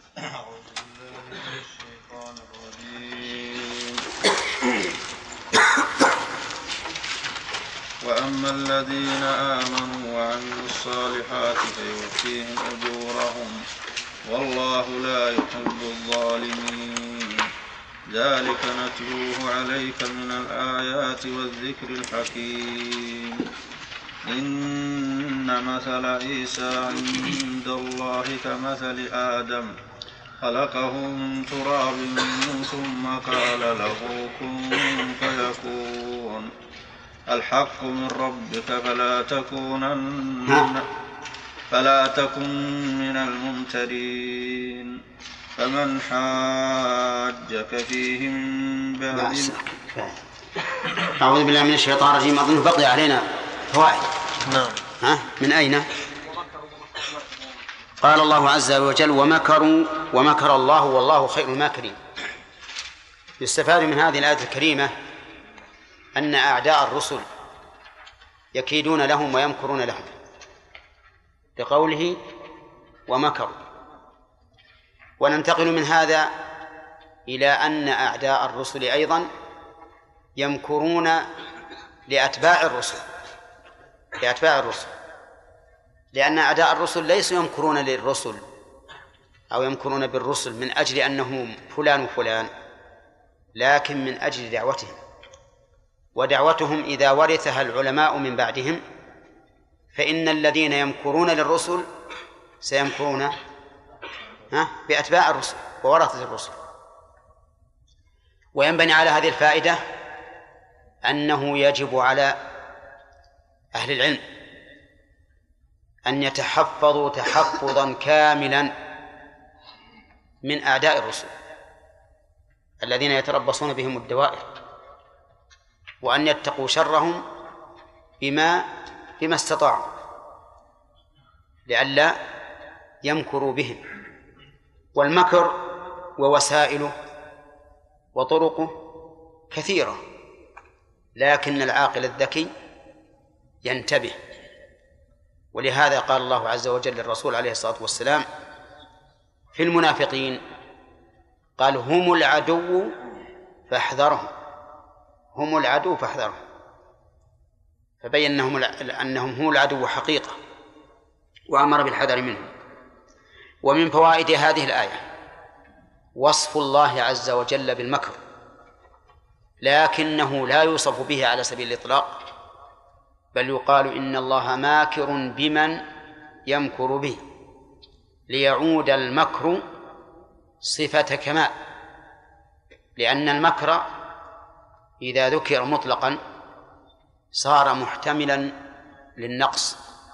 أعوذ بالله من الشيطان الرجيم. وأما الذين آمنوا وعملوا الصالحات فيوفيهم أجورهم والله لا يحب الظالمين. ذلك نتلوه عليك من الآيات والذكر الحكيم. إن مثل عيسى عند الله كمثل آدم خلقه من تراب ثم قال له كن فيكون. الحق من ربك فلا تكن من الممترين. فمن حاجك فيه من بعد. أعوذ بالله من الشيطان الرجيم. أظن بقي علينا فوائد. نعم. من أين؟ قال الله عز وجل ومكر الله والله خير الماكرين. يستفاد من هذه الآية الكريمة أن أعداء الرسل يكيدون لهم ويمكرون لهم، لقوله ومكروا. وننتقل من هذا إلى أن أعداء الرسل أيضا يمكرون لأتباع الرسل، لأن أعداء الرسل ليسوا يمكرون للرسل أو يمكرون بالرسل من أجل أنهم فلان وفلان، لكن من أجل دعوتهم. ودعوتهم إذا ورثها العلماء من بعدهم فإن الذين يمكرون للرسل سيمكرون بأتباع الرسل وورثة الرسل. وينبني على هذه الفائدة أنه يجب على أهل العلم أن يتحفظوا تحفظا كاملا من أعداء الرسل الذين يتربصون بهم الدوائر، وأن يتقوا شرهم بما استطاعوا لئلا يمكروا بهم. والمكر ووسائله وطرقه كثيرة، لكن العاقل الذكي ينتبه. ولهذا قال الله عز وجل للرسول عليه الصلاة والسلام في المنافقين قال هم العدو فاحذرهم، هم العدو فاحذرهم، فبين أنهم هم العدو حقيقة وأمر بالحذر منهم. ومن فوائد هذه الآية وصف الله عز وجل بالمكر، لكنه لا يوصف به على سبيل الإطلاق، بل يقال إن الله ماكر بمن يمكر به، ليعود المكر صفة كمال، لأن المكر إذا ذكر مطلقا صار محتملا للنقص،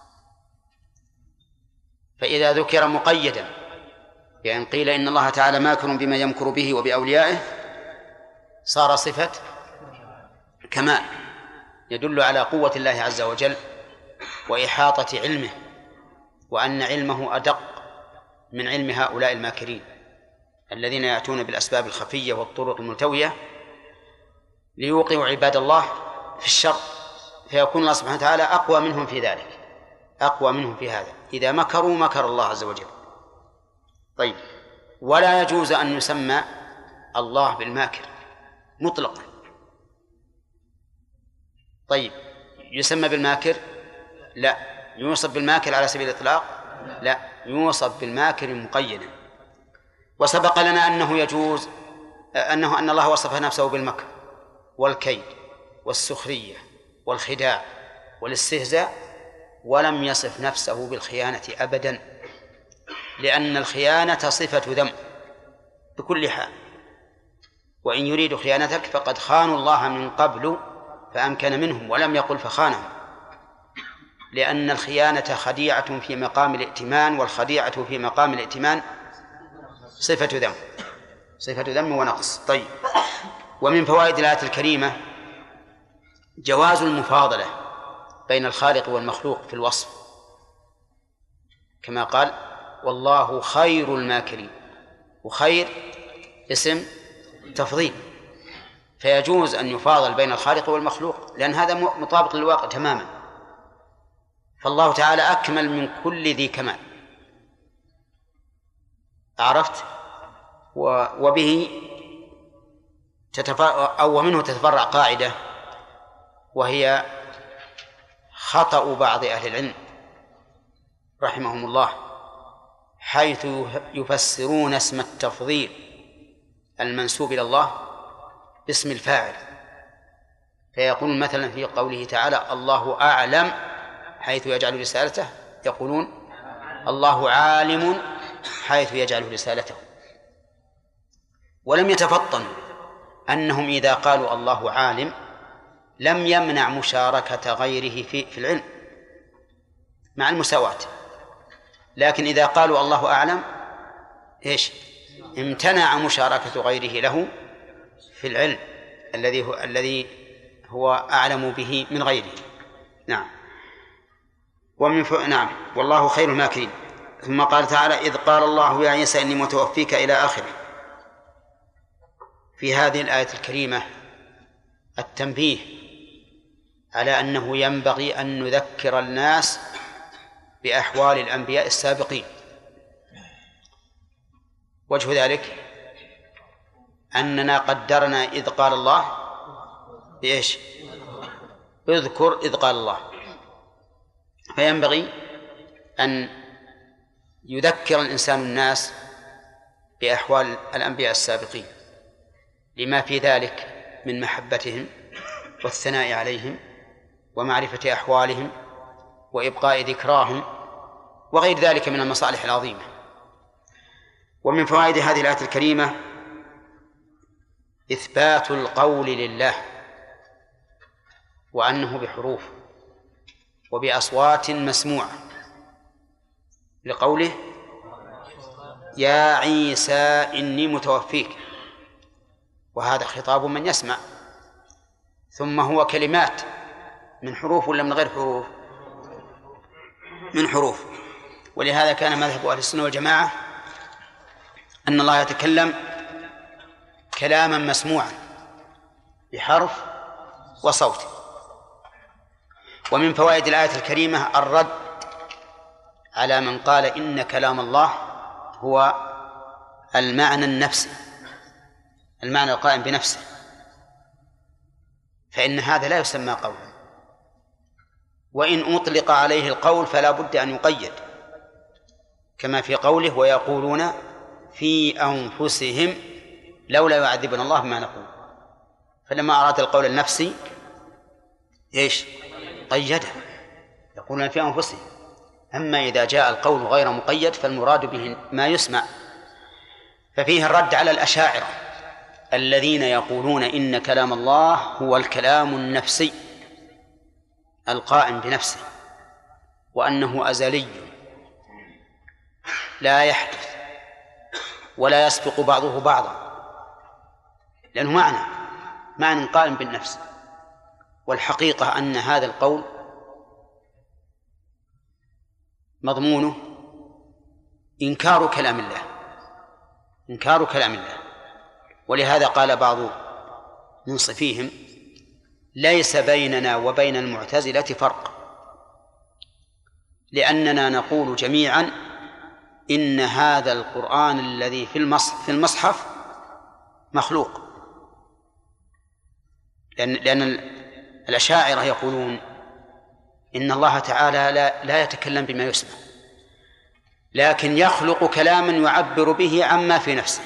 فإذا ذكر مقيدا بأن قيل إن الله تعالى ماكر بما يمكر به وبأوليائه صار صفة كمال، يدل على قوة الله عز وجل وإحاطة علمه، وأن علمه أدق من علم هؤلاء الماكرين الذين يأتون بالأسباب الخفية والطرق الملتوية ليوقعوا عباد الله في الشر، فيكون الله سبحانه وتعالى أقوى منهم في ذلك، أقوى منهم في هذا. إذا مكروا مكر الله عز وجل. طيب، ولا يجوز أن يسمى الله بالماكر مطلقا. طيب، يسمى بالماكر؟ لا. يوصف بالماكر على سبيل الإطلاق؟ لا، يوصف بالماكر مقيدا. وسبق لنا أنه يجوز أن الله وصف نفسه بالمكر والكيد والسخرية والخداع والاستهزاء، ولم يصف نفسه بالخيانة أبدا، لأن الخيانة صفة ذم بكل حال، وإن يريدوا خيانتك فقد خانوا الله من قبل فأمكن منهم، ولم يقل فخانهم، لأن الخيانة خديعة في مقام الائتمان، والخديعة في مقام الائتمان صفة ذم ونقص. طيب، ومن فوائد الآية الكريمة جواز المفاضلة بين الخالق والمخلوق في الوصف، كما قال والله خير الماكرين، وخير اسم تفضيل، فيجوز أن يفاضل بين الخالق والمخلوق، لأن هذا مطابق للواقع تماما، فالله تعالى أكمل من كل ذي كمال. عرفت؟ وبه ومنه تتفرع قاعدة، وهي خطأ بعض أهل العلم رحمهم الله، حيث يفسرون اسم التفضيل المنسوب إلى الله باسم الفاعل، فيقول مثلا في قوله تعالى الله أعلم حيث يجعل رسالته، يقولون الله عالم حيث يجعل رسالته، ولم يتفطنوا أنهم إذا قالوا الله عالم لم يمنع مشاركة غيره في العلم مع المساواة، لكن إذا قالوا الله أعلم إيش؟ امتنع مشاركة غيره له في العلم الذي هو أعلم به من غيره. نعم. نعم والله خير الماكرين. ثم قال تعالى إذ قال الله يا عيسى إني متوفيك إلى آخره. في هذه الآية الكريمة التنبيه على أنه ينبغي أن نذكر الناس بأحوال الأنبياء السابقين. وجه ذلك أننا قدرنا إذ قال الله بإيش؟ اذكر إذ قال الله، فينبغي أن يذكر الإنسان الناس بأحوال الأنبياء السابقين لما في ذلك من محبتهم والثناء عليهم ومعرفة أحوالهم وإبقاء ذكراهم وغير ذلك من المصالح العظيمة. ومن فوائد هذه الآية الكريمة إثبات القول لله، وأنه بحروف وبأصوات مسموعة، لقوله يا عيسى إني متوفيك، وهذا خطاب من يسمع، ثم هو كلمات من حروف ولا من غير حروف؟ من حروف. ولهذا كان مذهب أهل السنة والجماعة أن الله يتكلم كلاما مسموعا بحرف وصوت. ومن فوائد الآية الكريمة الرد على من قال إن كلام الله هو المعنى النفسي، المعنى القائم بنفسه، فإن هذا لا يسمى قولا، وإن أطلق عليه القول فلا بد أن يقيد، كما في قوله ويقولون في أنفسهم لولا يعذبنا الله بما نقول، فلما أراد القول النفسي إيش؟ قيده، يقولون في أنفسهم. أما إذا جاء القول غير مقيد فالمراد به ما يسمع. ففيه الرد على الأشاعرة الذين يقولون إن كلام الله هو الكلام النفسي القائم بنفسه، وأنه أزلي لا يحدث ولا يسبق بعضه بعضا، لأنه معنى قائم بالنفس. والحقيقة أن هذا القول مضمونه إنكار كلام الله، إنكار كلام الله. ولهذا قال بعض منصفيهم ليس بيننا وبين المعتزلة فرق، لأننا نقول جميعا إن هذا القرآن الذي في المصحف مخلوق، لأن الأشاعرة يقولون إن الله تعالى لا يتكلم بما يسمع، لكن يخلق كلاما يعبر به عما في نفسه.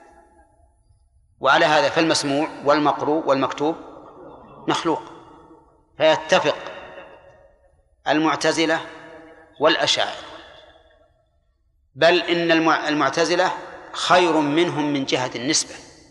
وعلى هذا فالمسموع والمقروء والمكتوب مخلوق، فيتفق المعتزلة والأشاعرة، بل إن المعتزلة خير منهم من جهة النسبة،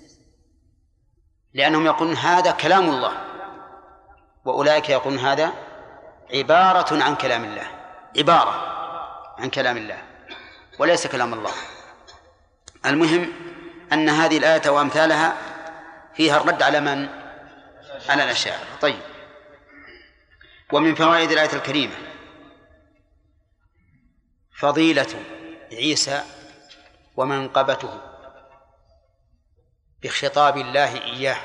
لأنهم يقولون هذا كلام الله، وأولئك يقولون هذا عبارة عن كلام الله، عبارة عن كلام الله وليس كلام الله. المهم أن هذه الآية وأمثالها فيها الرد على من؟ على الأشاعرة. طيب. ومن فوائد الآية الكريمة فضيلة عيسى ومنقبته بخطاب الله إياه،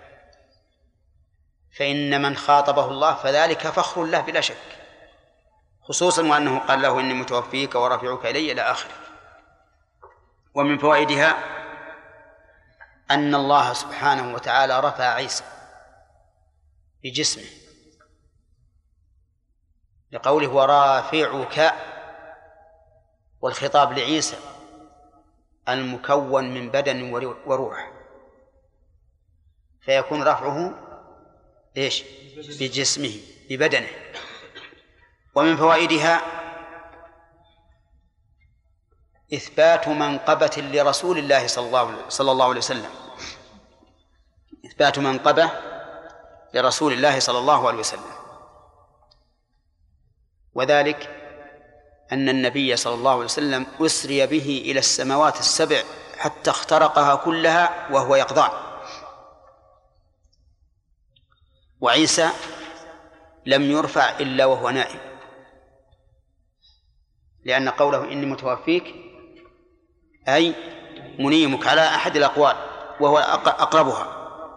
فإن من خاطبه الله فذلك فخر له بلا شك، خصوصا وأنه قال له إني متوفيك ورافعك إلي إلى آخره. ومن فوائدها أن الله سبحانه وتعالى رفع عيسى بجسمه لقوله ورافعك، والخطاب لعيسى المكون من بدن وروح، فيكون رفعه إيش؟ بجسمه ببدنه. ومن فوائدها إثبات منقبة لرسول الله صلى الله عليه وسلم، إثبات منقبة لرسول الله صلى الله عليه وسلم، وذلك أن النبي صلى الله عليه وسلم أسري به إلى السماوات السبع حتى اخترقها كلها وهو يقظان، وعيسى لم يرفع إلا وهو نائم، لأن قوله إني متوفيك أي منيمك على أحد الأقوال وهو أقربها.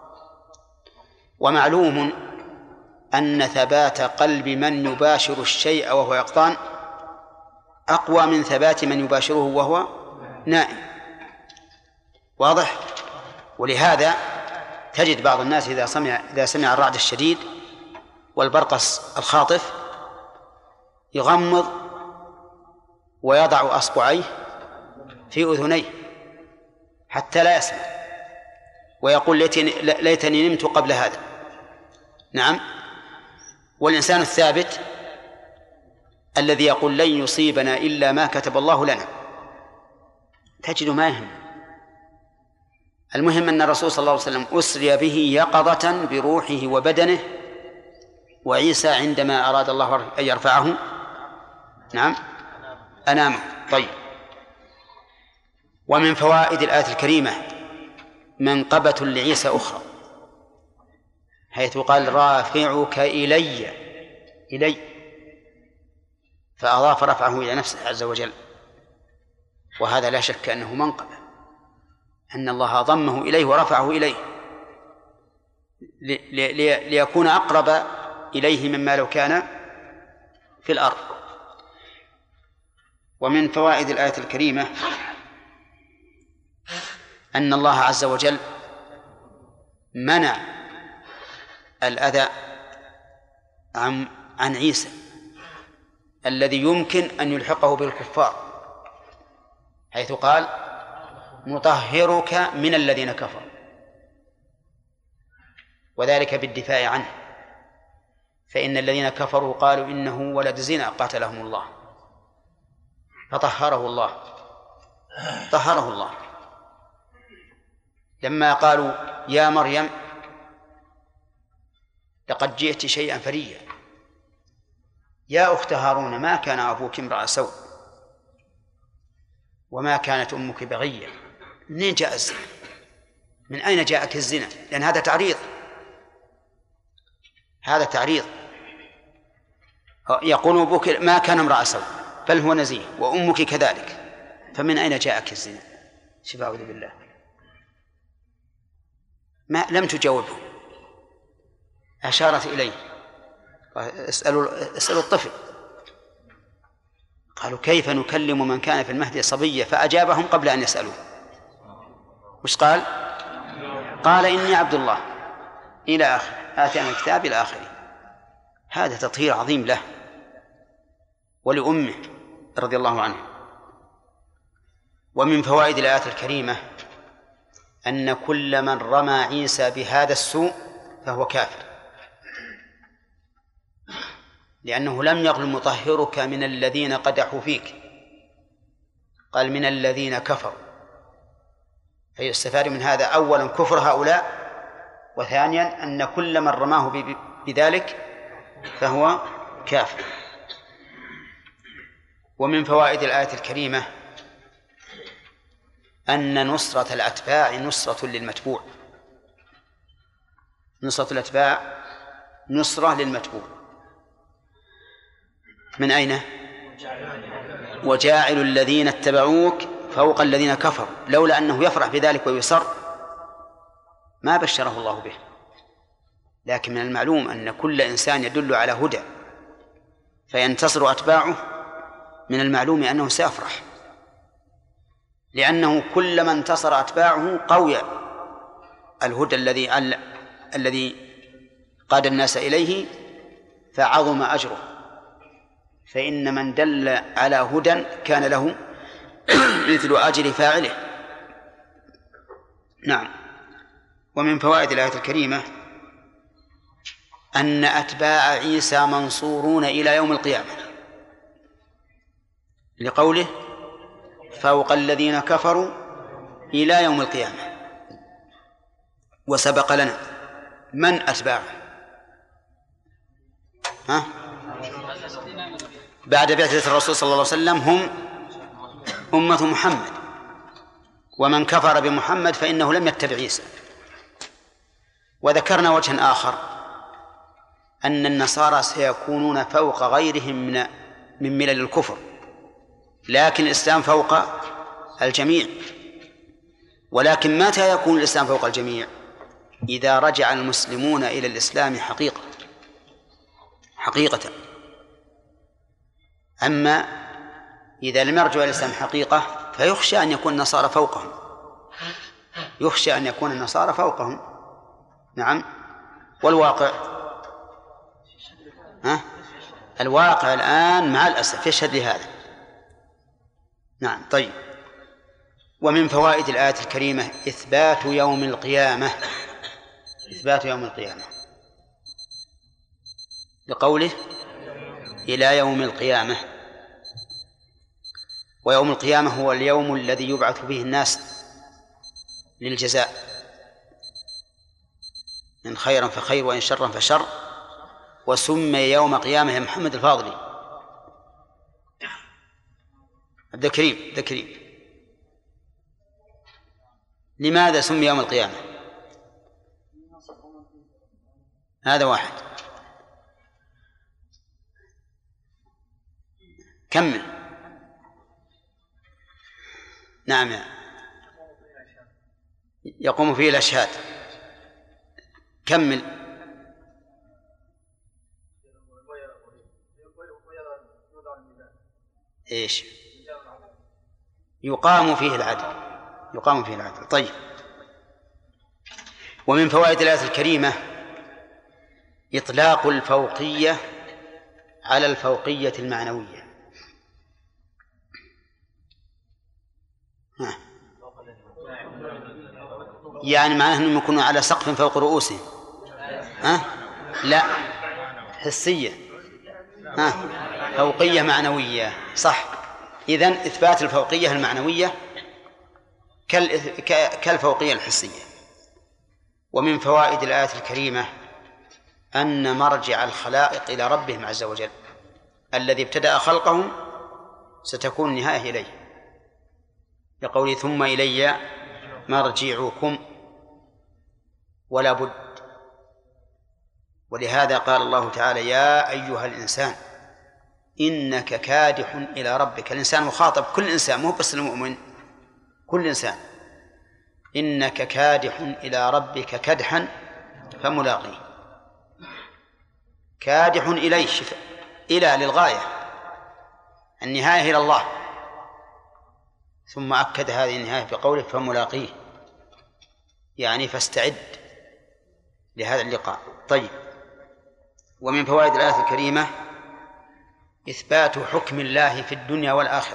ومعلوم أن ثبات قلب من يباشر الشيء وهو يقظان أقوى من ثبات من يباشره وهو نائم، واضح؟ ولهذا تجد بعض الناس إذا سمع الرعد الشديد والبرقص الخاطف يغمض ويضع أصبعيه في أذنيه حتى لا يسمع، ويقول ليتني نمت قبل هذا. نعم. والإنسان الثابت الذي يقول لن يصيبنا إلا ما كتب الله لنا تجد ما يهم. المهم أن الرسول صلى الله عليه وسلم أسري به يقظة بروحه وبدنه، وعيسى عندما أراد الله أن يرفعه نعم أنامه. طيب. ومن فوائد الآية الكريمة منقبة لعيسى أخرى، حيث قال رافعك إلي، فأضاف رفعه إلى نفسه عز وجل، وهذا لا شك أنه منقبة، أن الله ضمه إليه ورفعه إليه ليكون أقرب إليه مما لو كان في الأرض. ومن فوائد الآية الكريمة أن الله عز وجل منع الأذى عن عيسى الذي يمكن أن يلحقه بالكفار، حيث قال نطهرك من الذين كفروا، وذلك بالدفاع عنه، فإن الذين كفروا قالوا إنه ولد زنا قاتلهم الله، فطهره الله لما قالوا يا مريم لقد جئت شيئا فريا يا أخت هارون ما كان أبوك امرأ سوء وما كانت أمك بغية. منين جاء الزنا؟ من أين جاءك الزنا؟ لأن هذا تعريض. يقول أبوك ما كان امرأ سوء بل هو نزيه وأمك كذلك، فمن أين جاءك الزنا؟ شوف أعوذ بالله، ما لم تجاوبه، أشارت إليه اسألوا الطفل، قالوا كيف نكلم من كان في المهد صبيا، فأجابهم قبل أن يسألوه. وش قال؟ قال إني عبد الله إلى آخر آتانا الكتاب إلى آخره. هذا تطهير عظيم له ولأمه رضي الله عنه. ومن فوائد الآيات الكريمة أن كل من رمى عيسى بهذا السوء فهو كافر، لأنه لم يقل مطهرك من الذين قدحوا فيك، قال من الذين كفروا، فيستفاد من هذا أولا كفر هؤلاء، وثانيا أن كل من رماه بذلك فهو كافر. ومن فوائد الآية الكريمة أن نصرة الأتباع نصرة للمتبوع، نصرة الأتباع نصرة للمتبوع. من أين؟ وجاعل الذين اتبعوك فوق الذين كفروا، لولا أنه يفرح بذلك ويسر ما بشره الله به. لكن من المعلوم أن كل إنسان يدل على هدى فينتصر أتباعه، من المعلوم أنه سيفرح. لأنه كلما انتصر أتباعه قوي الهدى الذي قاد الناس إليه فعظم أجره، فإن من دل على هدى كان له مثل أجر فاعله. نعم. ومن فوائد الآية الكريمة أن أتباع عيسى منصورون إلى يوم القيامة، لقوله فوق الذين كفروا إلى يوم القيامة. وسبق لنا من أتباعه بعد بعثة الرسول صلى الله عليه وسلم هم أمة محمد، ومن كفر بمحمد فإنه لم يتبع عيسى. وذكرنا وجها آخر أن النصارى سيكونون فوق غيرهم من ملل الكفر، لكن الإسلام فوق الجميع. ولكن متى يكون الإسلام فوق الجميع؟ إذا رجع المسلمون إلى الإسلام حقيقة. أما إذا لم يرجعوا إلى الإسلام حقيقة فيخشى أن يكون النصارى فوقهم. نعم. والواقع الواقع الآن مع الأسف يشهد لهذا. نعم. طيب. ومن فوائد الآية الكريمة إثبات يوم القيامة، لقوله إلى يوم القيامة. ويوم القيامة هو اليوم الذي يبعث فيه الناس للجزاء، إن خيرا فخير وإن شرا فشر. وسمي يوم قيامة يا محمد الفاضلي عبد الكريم لماذا سمي يوم القيامة؟ هذا واحد. كمل. نعم. يقوم فيه الأشهاد. كمل. إيش؟ يقام فيه العدل. طيب. ومن فوائد الآية الكريمة إطلاق الفوقية على الفوقية المعنوية. يعني معناه أنهم يكونوا على سقف فوق رؤوسهم. لا، حسية. فوقية معنوية. صح. إذن إثبات الفوقية المعنوية كالفوقية الحسية. ومن فوائد الآية الكريمة أن مرجع الخلائق إلى ربهم عز وجل، الذي ابتدأ خلقهم ستكون النهاية إليه، لقوله ثم إلي مرجعكم. ولا بد. ولهذا قال الله تعالى يا أيها الإنسان إنك كادح إلى ربك. الإنسان مخاطب، كل إنسان، مو بس المؤمن، كل إنسان. إنك كادح إلى ربك كدحا فملاقيه. كادح إليه، إلى للغاية، النهاية إلى الله. ثم أكد هذه النهاية بقوله فملاقيه، يعني فاستعد لهذا اللقاء. طيب. ومن فوائد الآية الكريمة إثبات حكم الله في الدنيا والآخرة.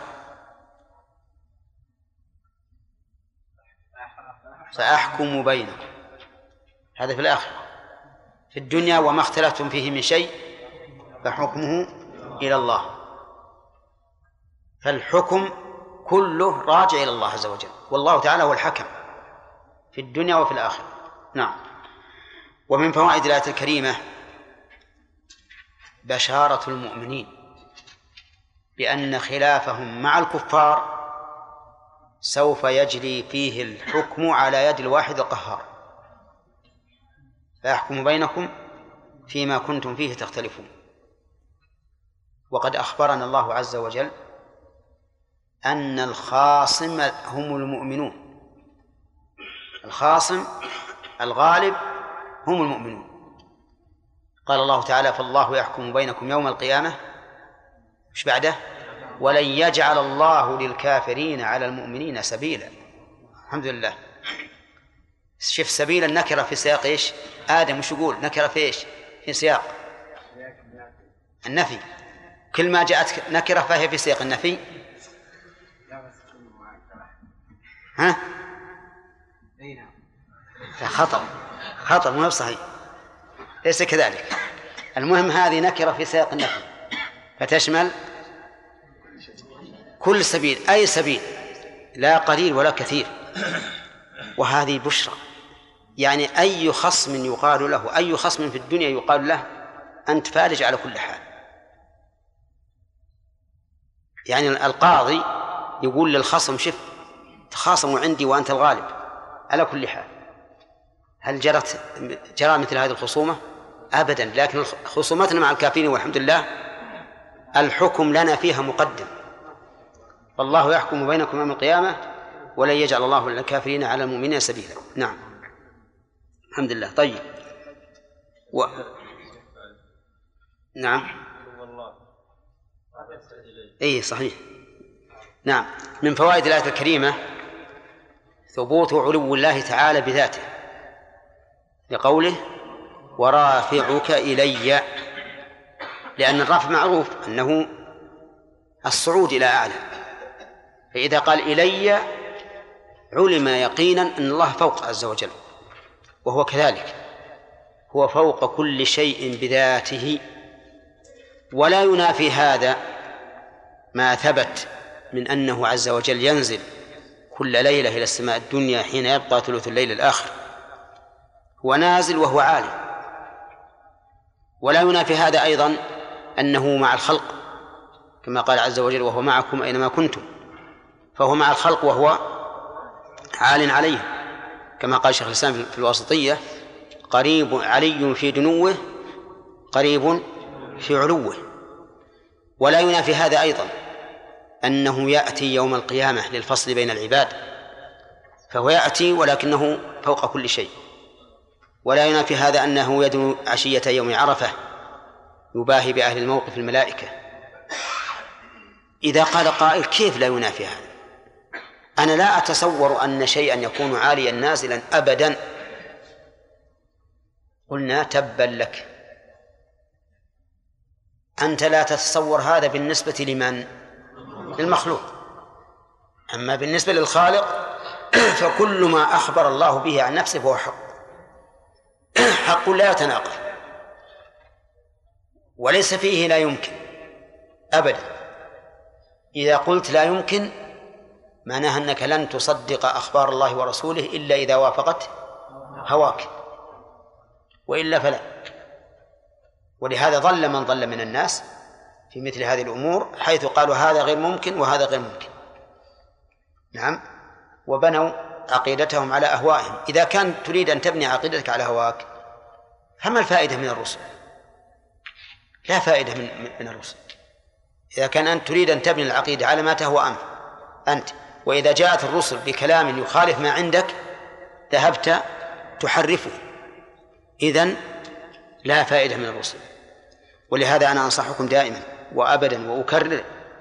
سأحكم بينكم، هذا في الآخرة. في الدنيا وما اختلفتم فيه من شيء فحكمه إلى الله. فالحكم كله راجع إلى الله عز وجل، والله تعالى هو الحكم في الدنيا وفي الآخرة. نعم. ومن فوائد الآية الكريمة بشارة المؤمنين بأن خلافهم مع الكفار سوف يجري فيه الحكم على يد الواحد القهار، فيحكم بينكم فيما كنتم فيه تختلفون. وقد أخبرنا الله عز وجل أن الخاصم هم المؤمنون، الخاصم الغالب هم المؤمنون. قال الله تعالى فالله يحكم بينكم يوم القيامة، مش بعده؟ ولن يجعل الله للكافرين على المؤمنين سبيلا. الحمد لله. شوف سبيل النكرة في سياق إيش؟ آدم وش يقول؟ نكرة في إيش؟ في سياق النفي. كل ما جاءت نكرة فهي في سياق النفي. ها؟ خطأ مو صحيح، ليس كذلك. المهم هذه نكرة في سياق النفي فتشمل كل سبيل، أي سبيل، لا قليل ولا كثير. وهذه بشرى، يعني أي خصم يقال له، أي خصم في الدنيا يقال له أنت فارج على كل حال. يعني القاضي يقول للخصم شف تخاصموا عندي وأنت الغالب على كل حال. هل جرى مثل هذه الخصومة؟ أبدا. لكن خصومتنا مع الكافرين والحمد لله الحكم لنا فيها مقدم، والله يحكم بينكم يوم القيامة ولن يجعل الله للكافرين على المؤمنين سبيلا. نعم الحمد لله. طيب نعم اي صحيح. نعم من فوائد الآية الكريمة ثبوت علو الله تعالى بذاته لقوله ورافعك إلي، لأن الرفع معروف أنه الصعود إلى أعلى، فإذا قال إلي علم يقينا أن الله فوق عز وجل، وهو كذلك، هو فوق كل شيء بذاته. ولا ينافي هذا ما ثبت من أنه عز وجل ينزل كل ليلة إلى السماء الدنيا حين يبقى ثلث الليل الآخر، هو نازل وهو عالي. ولا ينافي هذا أيضا أنه مع الخلق، كما قال عز وجل وهو معكم أينما كنتم، فهو مع الخلق وهو عال عليه، كما قال شيخ الإسلام في الواسطية قريب علي في دنوه قريب في علوه. ولا ينافي هذا أيضا أنه يأتي يوم القيامة للفصل بين العباد، فهو يأتي ولكنه فوق كل شيء. ولا ينافي هذا أنه يدنو عشية يوم عرفة يباهي بأهل الموقف الملائكة. إذا قال قائل كيف لا ينافي هذا؟ أنا لا أتصور أن شيئا يكون عاليا نازلا أبدا. قلنا تبا لك، أنت لا تتصور هذا بالنسبة لمن؟ للمخلوق. أما بالنسبة للخالق فكل ما أخبر الله به عن نفسه فهو حق لا يتناقض، وليس فيه لا يمكن أبدا. إذا قلت لا يمكن معناها أنك لن تصدق أخبار الله ورسوله إلا إذا وافقت هواك، وإلا فلا. ولهذا ضل من ضل من الناس في مثل هذه الأمور، حيث قالوا هذا غير ممكن وهذا غير ممكن. نعم، وبنوا عقيدتهم على أهوائهم. إذا كان تريد أن تبني عقيدتك على هواك فما الفائدة من الرسل؟ لا فائدة من الرسل. إذا كان أنت تريد أن تبني العقيدة على ما تهوى أنت، وإذا جاءت الرسل بكلام يخالف ما عندك ذهبت تحرفه، إذن لا فائدة من الرسل. ولهذا أنا أنصحكم دائما وأبدا وأكرر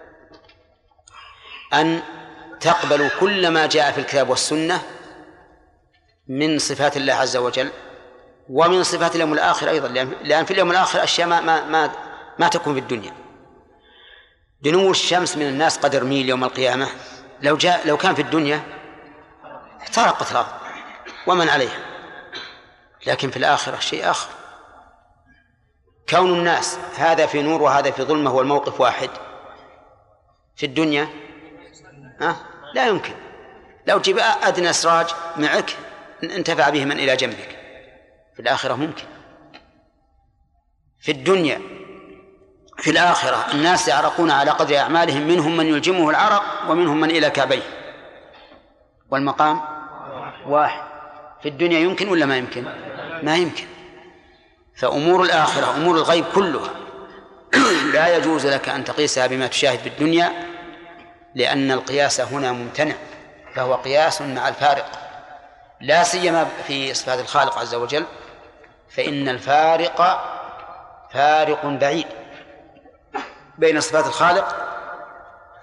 أن تقبلوا كل ما جاء في الكتاب والسنة من صفات الله عز وجل ومن صفات اليوم الآخر أيضا، لأن في اليوم الآخر أشياء ما تكون في الدنيا. دنو الشمس من الناس قدر ميل يوم القيامة، لو كان في الدنيا احترقت الأرض ومن عليها، لكن في الآخرة شيء آخر. كون الناس هذا في نور وهذا في ظلمة هو الموقف واحد. في الدنيا لا يمكن. لو جيب أدنى سراج معك انتفع به من إلى جنبك. في الآخرة ممكن. في الدنيا في الآخرة الناس يعرقون على قدر أعمالهم، منهم من يلجمه العرق ومنهم من إلى كعبيه، والمقام واحد. في الدنيا يمكن ولا ما يمكن؟ ما يمكن. فأمور الآخرة أمور الغيب كلها لا يجوز لك أن تقيسها بما تشاهد في الدنيا، لأن القياس هنا ممتنع، فهو قياس مع الفارق، لا سيما في صفات الخالق عز وجل، فإن الفارق فارق بعيد بين صفات الخالق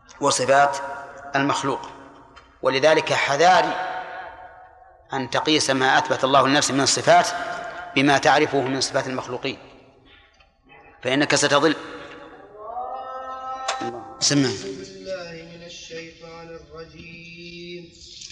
وصفات المخلوق. ولذلك حذاري أن تقيس ما أثبت الله لنفسه من الصفات بما تعرفه من صفات المخلوقين، فإنك ستضل. سمع. بالله من الشيطان الرجيم.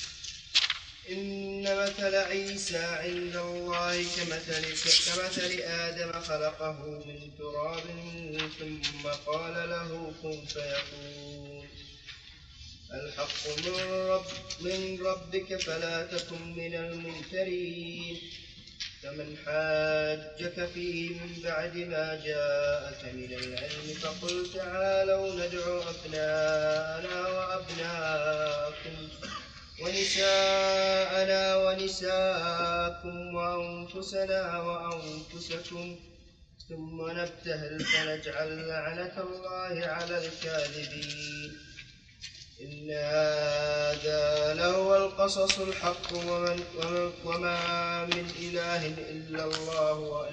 إن مثل عيسى عند الله كمثل آدم خلقه من تراب ثم قال له كن فيكون. الحق من ربك فلا تكن من الممترين. فمن حاجك فيه من بعد ما جاءك من العلم فقل تعالوا ندعو أبناءنا وأبناءكم ونساءنا ونساءكم وأنفسنا وأنفسكم ثم نبتهل فنجعل لعنة الله على الكاذبين. إن هذا لهو القصص الحق وما من إله إلا الله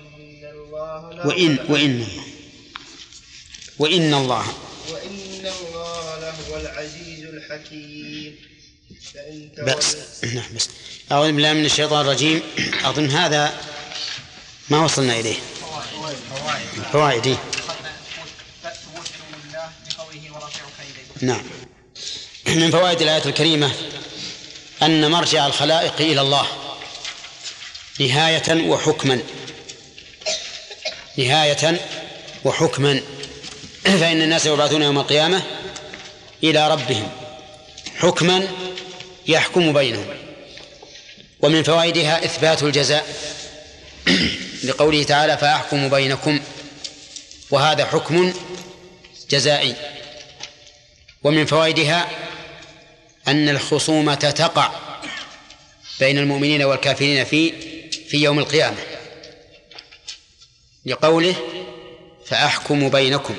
وإن الله لهو العزيز الحكيم. بس أعوذ بالله من الشيطان الرجيم. أظن هذا ما وصلنا إليه. فوائد. نعم. من فوائد الآية الكريمة أن مرجع الخلائق إلى الله نهاية وحكما، فإن الناس يبعثون يوم القيامة إلى ربهم حكما يحكم بينهم. ومن فوائدها إثبات الجزاء لقوله تعالى فأحكم بينكم، وهذا حكم جزائي. ومن فوائدها أن الخصومة تقع بين المؤمنين والكافرين في يوم القيامة لقوله فأحكم بينكم.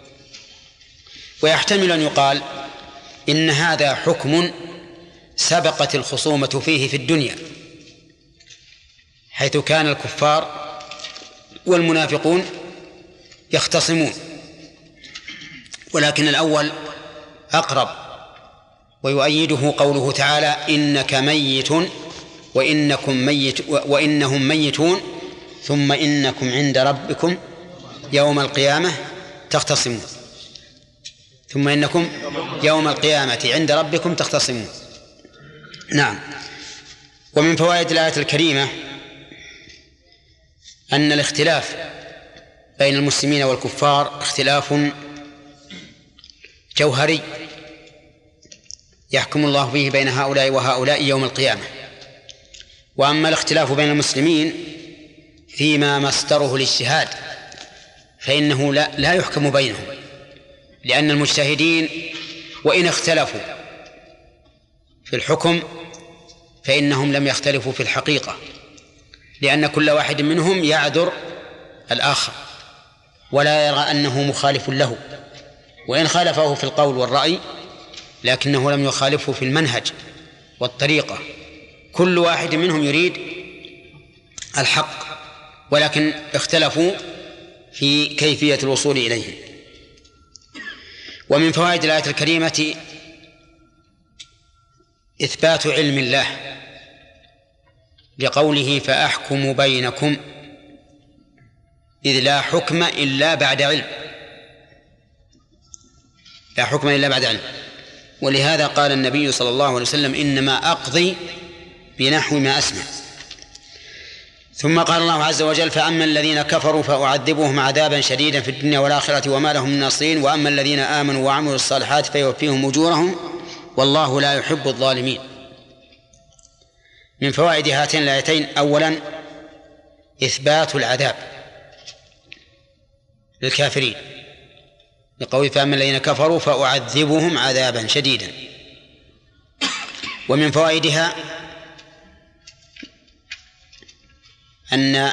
ويحتمل أن يقال إن هذا حكم سبقت الخصومة فيه في الدنيا، حيث كان الكفار والمنافقون يختصمون، ولكن الأول أقرب. ويؤيده قوله تعالى إنك ميت وإنهم ميتون ثم إنكم عند ربكم يوم القيامة تختصمون. ثم إنكم يوم القيامة عند ربكم تختصمون. نعم. ومن فوائد الآية الكريمة أن الاختلاف بين المسلمين والكفار اختلاف جوهري يحكم الله فيه بين هؤلاء وهؤلاء يوم القيامة. وأما الاختلاف بين المسلمين فيما مصدره الاجتهاد فإنه لا يحكم بينهم، لأن المجتهدين وإن اختلفوا في الحكم فإنهم لم يختلفوا في الحقيقة، لأن كل واحد منهم يعذر الآخر ولا يرى أنه مخالف له، وإن خالفه في القول والرأي لكنه لم يخالفه في المنهج والطريقة. كل واحد منهم يريد الحق، ولكن اختلفوا في كيفية الوصول إليه. ومن فوائد الآية الكريمة إثبات علم الله لقوله فأحكم بينكم، إذ لا حكم إلا بعد علم، لا حكم إلا بعد علم. ولهذا قال النبي صلى الله عليه وسلم إنما أقضي بنحو ما أسمع. ثم قال الله عز وجل فأما الذين كفروا فأعذبهم عذابا شديدا في الدنيا والآخرة وما لهم من ناصرين وأما الذين آمنوا وعملوا الصالحات فيوفيهم أجورهم والله لا يحب الظالمين. من فوائد هاتين الآيتين أولا إثبات العذاب للكافرين لقوله فأما الذين كفروا فأعذبهم عذابا شديدا. ومن فوائدها أن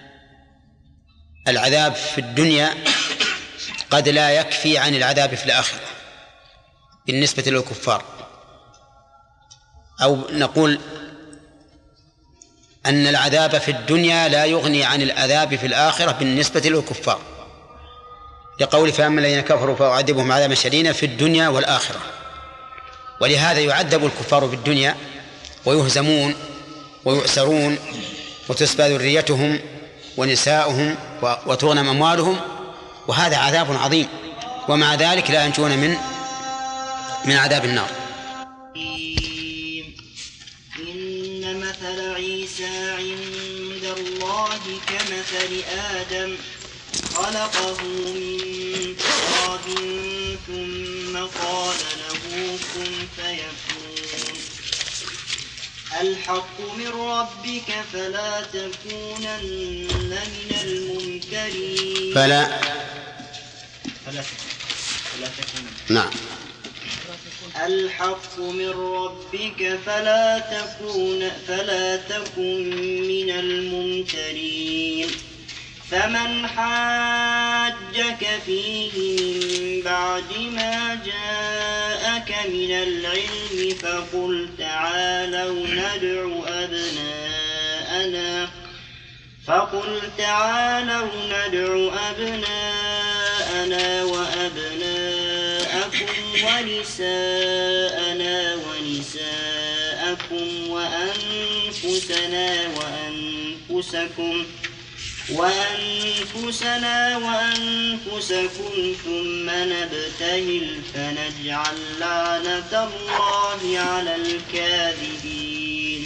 العذاب في الدنيا قد لا يكفي عن العذاب في الآخرة بالنسبة للكفار، أو نقول أن العذاب في الدنيا لا يغني عن العذاب في الآخرة بالنسبة للكفار، لقول فأما الذين كفروا فأعذبهم عذابا شديدا في الدنيا والآخرة. ولهذا يعذب الكفار في الدنيا ويهزمون ويؤسرون وتسبى ذريتهم ونساؤهم وتغنم أموالهم، وهذا عذاب عظيم، ومع ذلك لا ينجون من عذاب النار. إن مثل عيسى عند الله كمثل آدم خلقه من تراب ثم قال له كن فيكون. الحق من ربك فلا تكونن من الممترين. فلا تكونن. نعم. الحق من ربك فلا تكن من الممترين. فمن حاجك فيه من بعد ما جاءك من العلم فقل تعالوا ندعو أبناءنا وأبناءكم ونساءنا ونساءكم وأنفسنا وأنفسكم ثم نبتهل فنجعل لعنة الله على الكاذبين.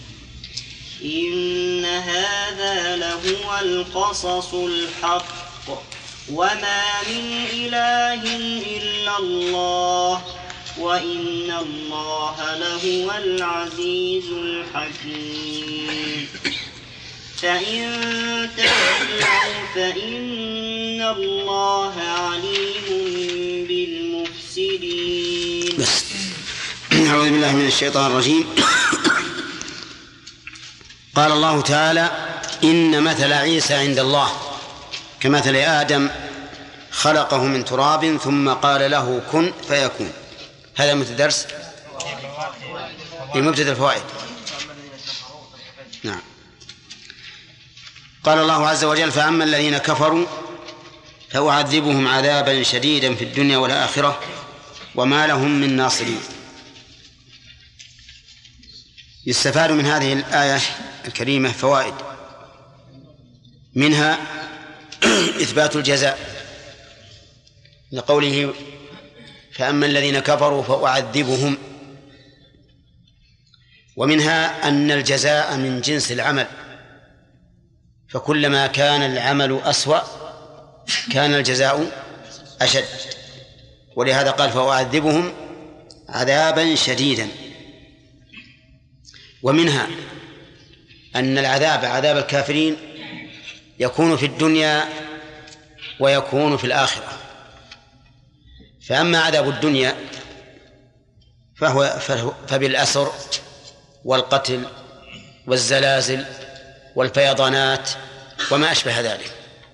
إن هذا لهو القصص الحق وما من إله إلا الله وإن الله لهو العزيز الحكيم. فإن تولوا فإن الله عليم بالمفسدين. أعوذ بالله من الشيطان الرجيم. قال الله تعالى: إن مثل عيسى عند الله كمثل آدم خلقه من تراب ثم قال له كن فيكون. هذا مثل درس لمبتدأ الفوائد. نعم. قال الله عز وجل: فأما الذين كفروا فأعذبهم عذابا شديدا في الدنيا والآخرة وما لهم من ناصرين. يستفاد من هذه الآية الكريمة فوائد، منها إثبات الجزاء لقوله: فأما الذين كفروا فأعذبهم، ومنها أن الجزاء من جنس العمل، فكلما كان العمل أسوأ كان الجزاء أشد، ولهذا قال: فأعذبهم عذابا شديدا. ومنها أن عذاب الكافرين يكون في الدنيا ويكون في الآخرة. فأما عذاب الدنيا فبالأسر والقتل والزلازل والفيضانات وما أشبه ذلك،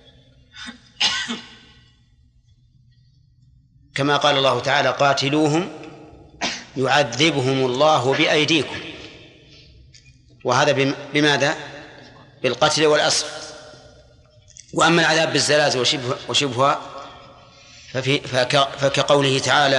كما قال الله تعالى: قاتلوهم يعذبهم الله بأيديكم. وهذا بماذا؟ بالقتل والأسر. وأما العذاب بالزلازل وشبهها فكقوله تعالى: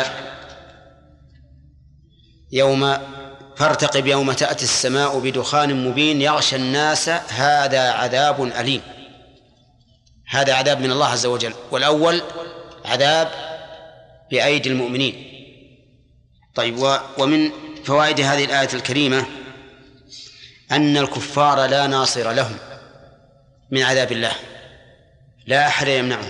فارتقب يوم تأتي السماء بدخان مبين يغشى الناس هذا عذاب أليم. هذا عذاب من الله عز وجل، والأول عذاب بأيدي المؤمنين. طيب، ومن فوائد هذه الآية الكريمة أن الكفار لا ناصر لهم من عذاب الله، لا أحد يمنعهم،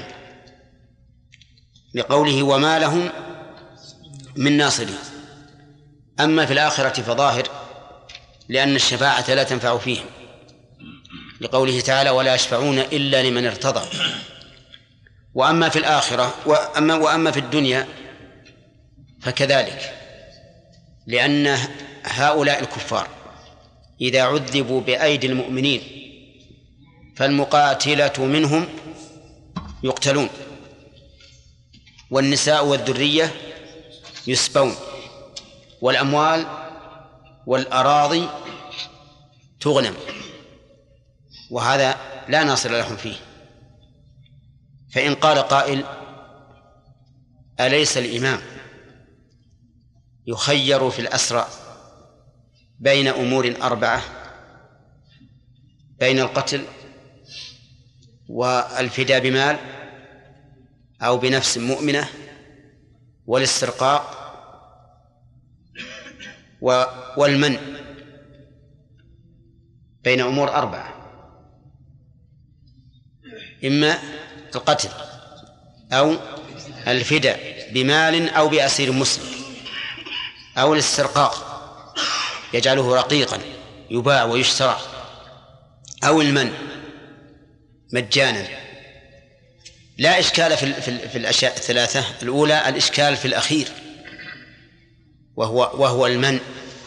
لقوله: وما لهم من ناصرين. أما في الآخرة فظاهر، لأن الشفاعة لا تنفع فيهم، لقوله تعالى: ولا يشفعون إلا لمن ارتضى. وأما في الآخرة وأما في الدنيا فكذلك، لأن هؤلاء الكفار إذا عذبوا بأيدي المؤمنين فالمقاتلة منهم يقتلون، والنساء والذرية يسبون، والأموال والأراضي تغنم، وهذا لا ناصر لهم فيه. فإن قال قائل: أليس الإمام يخير في الأسرى بين أمور 4: بين القتل والفداء بمال أو بنفس مؤمنة والاسترقاق والمنع، بين أمور 4: إما القتل أو الفداء بمال أو بأسير مسلم أو الاسترقاق يجعله رقيقا يباع ويشترى أو المنع مجانا. لا إشكال في الأشياء الثلاثة الأولى، الإشكال في الأخير وهو المنع،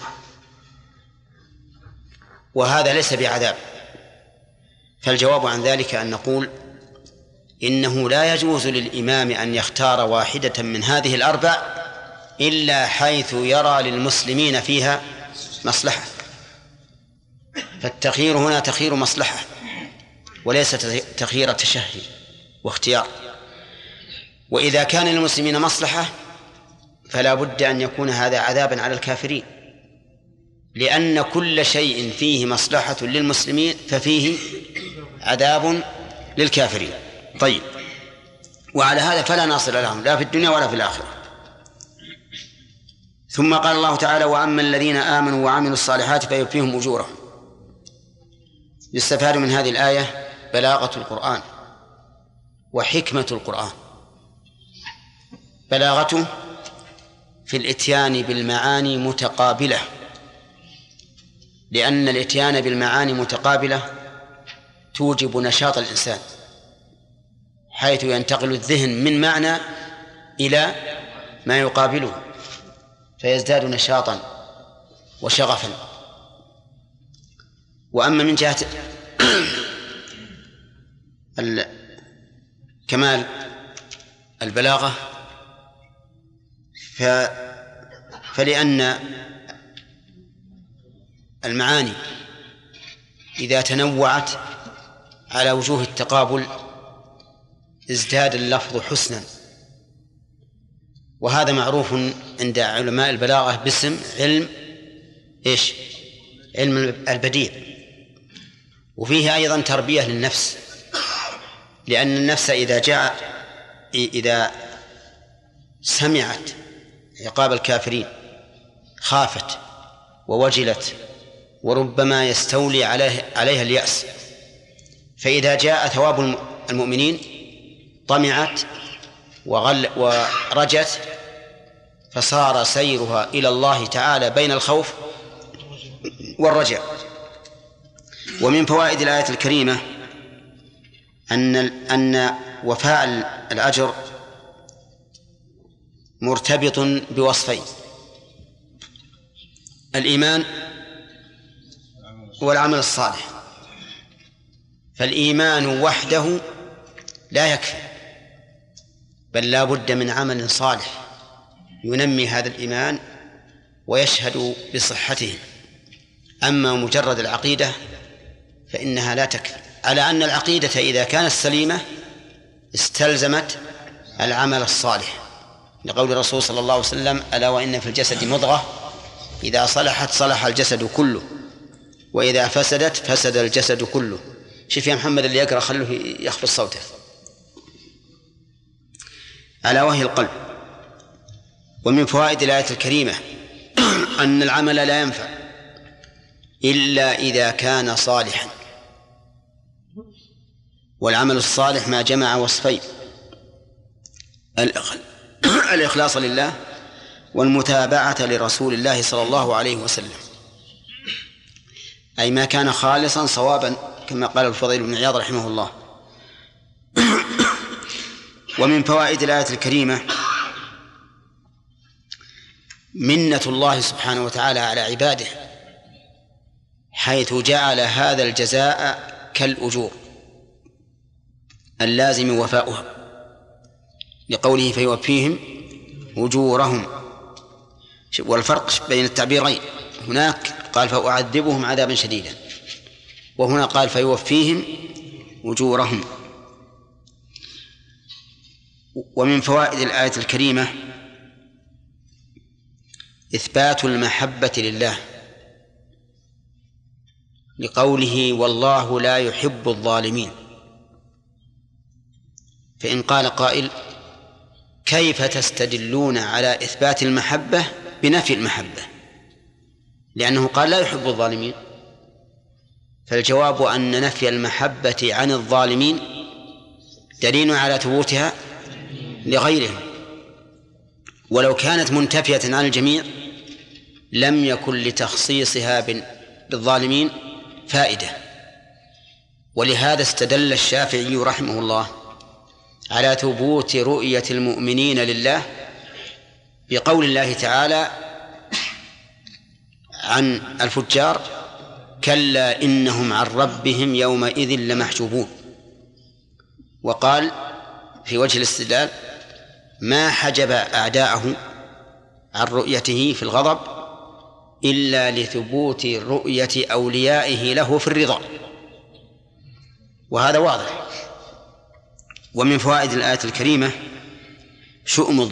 وهذا ليس بعذاب. فالجواب عن ذلك أن نقول إنه لا يجوز للإمام أن يختار واحدة من هذه 4 إلا حيث يرى للمسلمين فيها مصلحة، فالتخيير هنا تخيير مصلحة وليس تخيير تشهي واختيار. وإذا كان للمسلمين مصلحة فلا بد أن يكون هذا عذابا على الكافرين، لأن كل شيء فيه مصلحة للمسلمين ففيه عذاب للكافرين. طيب، وعلى هذا فلا ناصر لهم لا في الدنيا ولا في الآخرة. ثم قال الله تعالى: وأما الذين آمنوا وعملوا الصالحات فيوفيهم أجورهم. يستفاد من هذه الآية بلاغة القرآن وحكمة القرآن. بلاغته في الإتيان بالمعاني متقابلة، لأن الإتيان بالمعاني متقابلة توجب نشاط الإنسان، حيث ينتقل الذهن من معنى إلى ما يقابله فيزداد نشاطا وشغفا. وأما من جهة كمال البلاغة فلأن المعاني إذا تنوعت على وجوه التقابل ازداد اللفظ حسنا، وهذا معروف عند علماء البلاغة باسم علم علم البديع. وفيه أيضا تربية للنفس، لأن النفس إذا سمعت عقاب الكافرين خافت ووجلت، وربما يستولي عليها اليأس، فإذا جاء ثواب المؤمنين طمعت ورجت، فصار سيرها إلى الله تعالى بين الخوف والرجاء. ومن فوائد الآية الكريمة أن وفاء الأجر مرتبط بوصفين: الإيمان والعمل الصالح. فالإيمان وحده لا يكفي، بل لا بد من عمل صالح ينمي هذا الإيمان ويشهد بصحته. أما مجرد العقيدة فإنها لا تكفي، على أن العقيدة إذا كانت سليمة استلزمت العمل الصالح، لقول الرسول صلى الله عليه وسلم: ألا وإن في الجسد مضغة إذا صلحت صلح الجسد كله وإذا فسدت فسد الجسد كله. شوف يا محمد اللي يقرأ خلوه يخفض صوته. ألا وهي القلب. ومن فوائد الآية الكريمة أن العمل لا ينفع إلا إذا كان صالحا، والعمل الصالح ما جمع وصفين: الإخلاص لله والمتابعة لرسول الله صلى الله عليه وسلم، أي ما كان خالصا صوابا كما قال الفضيل بن عياض رحمه الله. ومن فوائد الآية الكريمة منة الله سبحانه وتعالى على عباده، حيث جعل هذا الجزاء كالأجور اللازم وفاؤها، لقوله: فيوفيهم أجورهم. والفرق بين التعبيرين: هناك قال فأعذبهم عذابا شديدا، وهنا قال فيوفيهم أجورهم. ومن فوائد الآية الكريمة إثبات المحبة لله لقوله والله لا يحب الظالمين. فإن قال قائل كيف تستدلون على إثبات المحبة بنفي المحبة؟ لأنه قال لا يحب الظالمين. فالجواب أن نفي المحبة عن الظالمين دليل على ثبوتها لغيرهم، ولو كانت منتفية عن الجميع لم يكن لتخصيصها بالظالمين فائدة. ولهذا استدل الشافعي رحمه الله على ثبوت رؤية المؤمنين لله بقول الله تعالى عن الفجار كلا إنهم عن ربهم يومئذ لمحجوبون. وقال في وجه الاستدلال ما حجب أعداءه عن رؤيته في الغضب إلا لثبوت رؤية أوليائه له في الرضا، وهذا واضح. ومن فوائد الآية الكريمة شؤم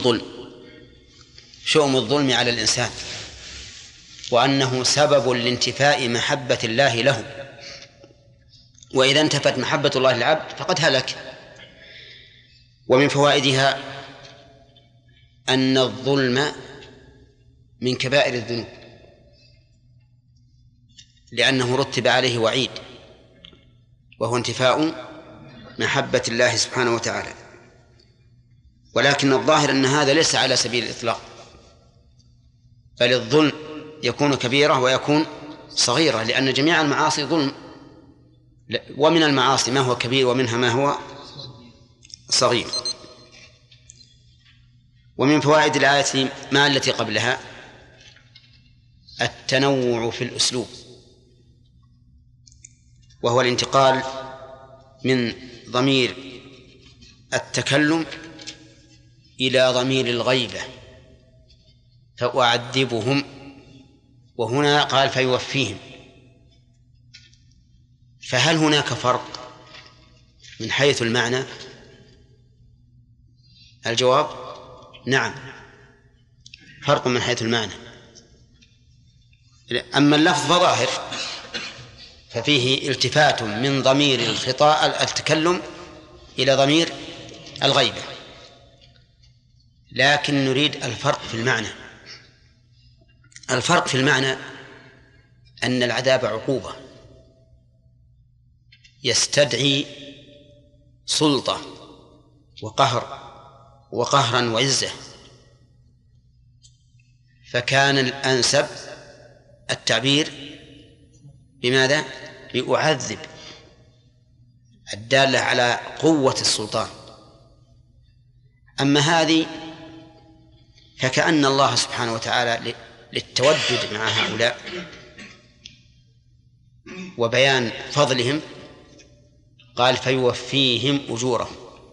الظلم على الإنسان، وأنه سبب لانتفاء محبة الله له، وإذا انتفت محبة الله للعبد فقد هلك. ومن فوائدها أن الظلم من كبائر الذنوب لأنه رتب عليه وعيد، وهو انتفاء محبة الله سبحانه وتعالى. ولكن الظاهر أن هذا ليس على سبيل الإطلاق، بل الظلم يكون كبيرة ويكون صغيرة، لأن جميع المعاصي ظلم، ومن المعاصي ما هو كبير ومنها ما هو صغير. ومن فوائد الآية مع التي قبلها التنوع في الأسلوب، وهو الانتقال من ضمير التكلم إلى ضمير الغيبة، فأعذبهم، وهنا قال فيوفيهم. فهل هناك فرق من حيث المعنى؟ الجواب نعم، فرق من حيث المعنى. أما اللفظ فظاهر، ففيه التفات من ضمير التكلم إلى ضمير الغيبة، لكن نريد الفرق في المعنى. الفرق في المعنى أن العذاب عقوبة يستدعي سلطة وقهرا وعزة، فكان الأنسب التعبير بماذا؟ بأعذب، الدالة على قوة السلطان. أما هذه فكأن الله سبحانه وتعالى للتودد مع هؤلاء وبيان فضلهم قال فيوفيهم أجورهم،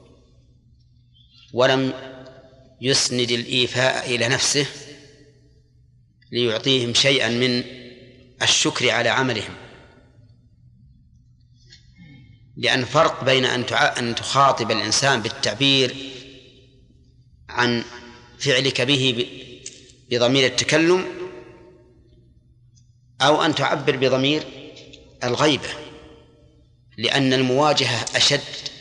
ولم يسند الإيفاء إلى نفسه ليعطيهم شيئا من الشكر على عملهم. لأن فرق بين أن تخاطب الإنسان بالتعبير عن فعلك به بضمير التكلم، أو أن تعبر بضمير الغيبة، لأن المواجهة أشد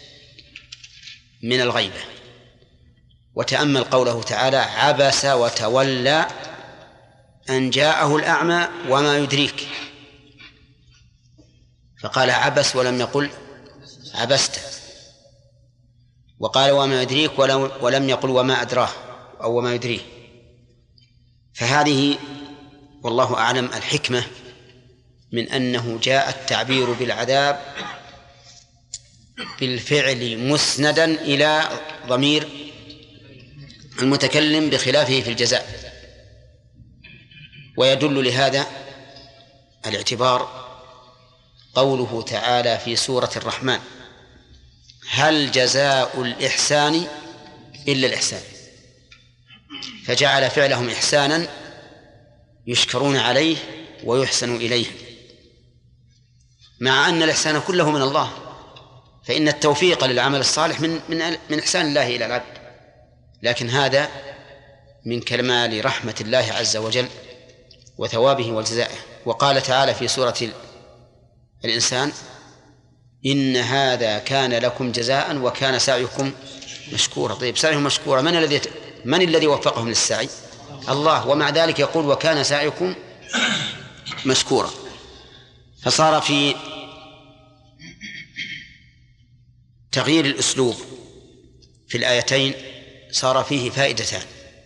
من الغيبة. وتأمل قوله تعالى عبس وتولى أن جاءه الأعمى وما يدريك، فقال عبس ولم يقل عبست، وقال وما يدريك ولم يقل وما أدراه أو وما يدريه. فهذه والله أعلم الحكمة من أنه جاء التعبير بالعذاب بالفعل مسندا إلى ضمير المتكلم بخلافه في الجزاء. ويدل لهذا الاعتبار قوله تعالى في سورة الرحمن هل جزاء الإحسان إلا الإحسان، فجعل فعلهم إحسانا يشكرون عليه ويحسن إليه، مع أن الإحسان كله من الله، فإن التوفيق للعمل الصالح من إحسان الله إلى العبد. لكن هذا من كمال رحمة الله عز وجل وثوابه وجزائه. وقال تعالى في سورة الإنسان: إن هذا كان لكم جزاء وكان سعيكم مشكورا. طيب، سعيهم مشكورا، من الذي وفقهم للسعي؟ الله، ومع ذلك يقول وكان سعيكم مشكورا. فصار في تغيير الأسلوب في الآيتين صار فيه فائدتان: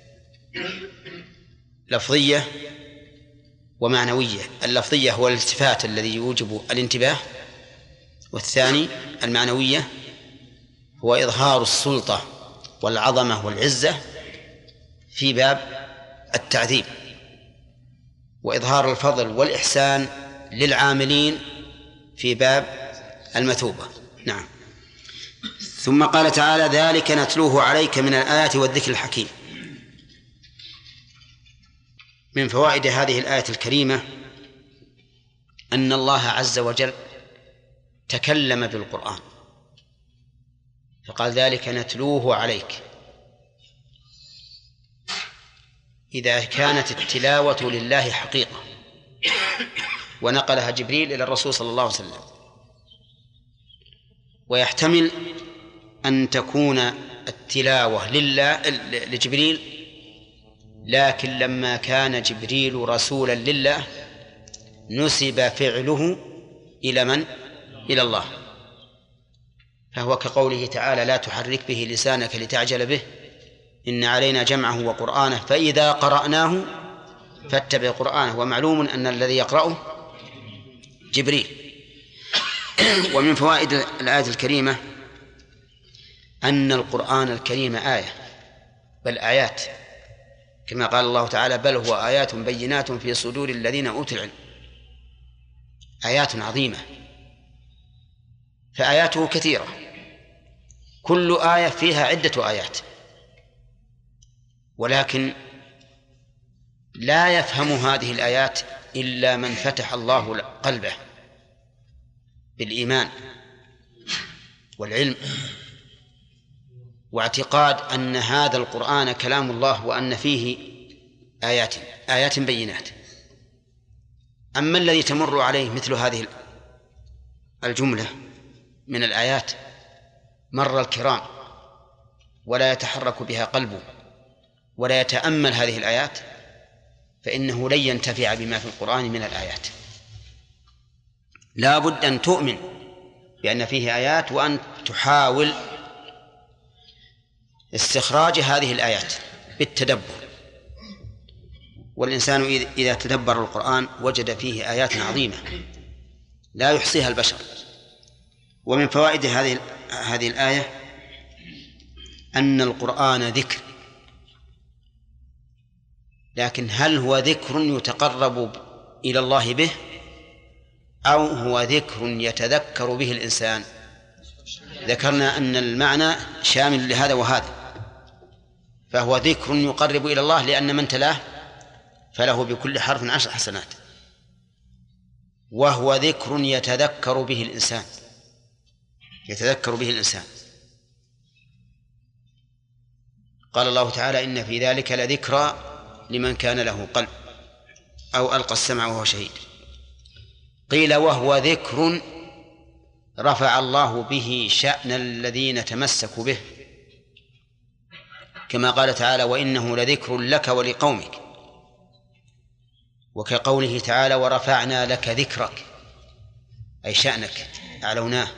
لفظية ومعنوية. اللفظية هو الالتفات الذي يوجب الانتباه، والثاني المعنوية هو إظهار السلطة والعظمة والعزة في باب التعذيب، وإظهار الفضل والإحسان للعاملين في باب المثوبة. نعم. ثم قال تعالى: ذلك نتلوه عليك من الآيات والذكر الحكيم. من فوائد هذه الآية الكريمة أن الله عز وجل تكلم بالقرآن، فقال: ذلك نتلوه عليك. إذا كانت التلاوة لله حقيقة ونقلها جبريل إلى الرسول صلى الله عليه وسلم، ويحتمل أن تكون التلاوة لجبريل، لكن لما كان جبريل رسولا لله نسب فعله إلى من؟ إلى الله. فهو كقوله تعالى: لا تحرك به لسانك لتعجل به إن علينا جمعه وقرآنه فإذا قرأناه فاتبع قرآنه. ومعلوم أن الذي يقرأه جبريل. ومن فوائد الآية الكريمة أن القرآن الكريم آية، بل آيات، كما قال الله تعالى: بل هو آيات بينات في صدور الذين أوتوا العلم. آيات عظيمة، فآياته كثيرة، كل آية فيها عدة آيات، ولكن لا يفهم هذه الآيات إلا من فتح الله قلبه بالإيمان والعلم واعتقاد أن هذا القرآن كلام الله وأن فيه آيات بينات. أما الذي تمر عليه مثل هذه الجملة من الآيات مر الكرام ولا يتحرك بها قلبه ولا يتأمل هذه الآيات، فإنه لن ينتفع بما في القرآن من الآيات. لا بد أن تؤمن بأن فيه آيات، وأن تحاول استخراج هذه الآيات بالتدبر. والإنسان إذا تدبر القرآن وجد فيه آيات عظيمة لا يحصيها البشر. ومن فوائد هذه الآية أن القرآن ذكر، لكن هل هو ذكر يتقرب إلى الله به أو هو ذكر يتذكر به الإنسان؟ ذكرنا أن المعنى شامل لهذا وهذا، فهو ذكر يقرب إلى الله لأن من تلاه فله بكل حرف 10 حسنات، وهو ذكر يتذكر به الإنسان. قال الله تعالى: إن في ذلك لذكرى لمن كان له قلب أو ألقى السمع وهو شهيد. قيل وهو ذكر رفع الله به شأن الذين تمسكوا به، كما قال تعالى: وإنه لذكر لك ولقومك. وكقوله تعالى: ورفعنا لك ذكرك، أي شأنك أعلوناه.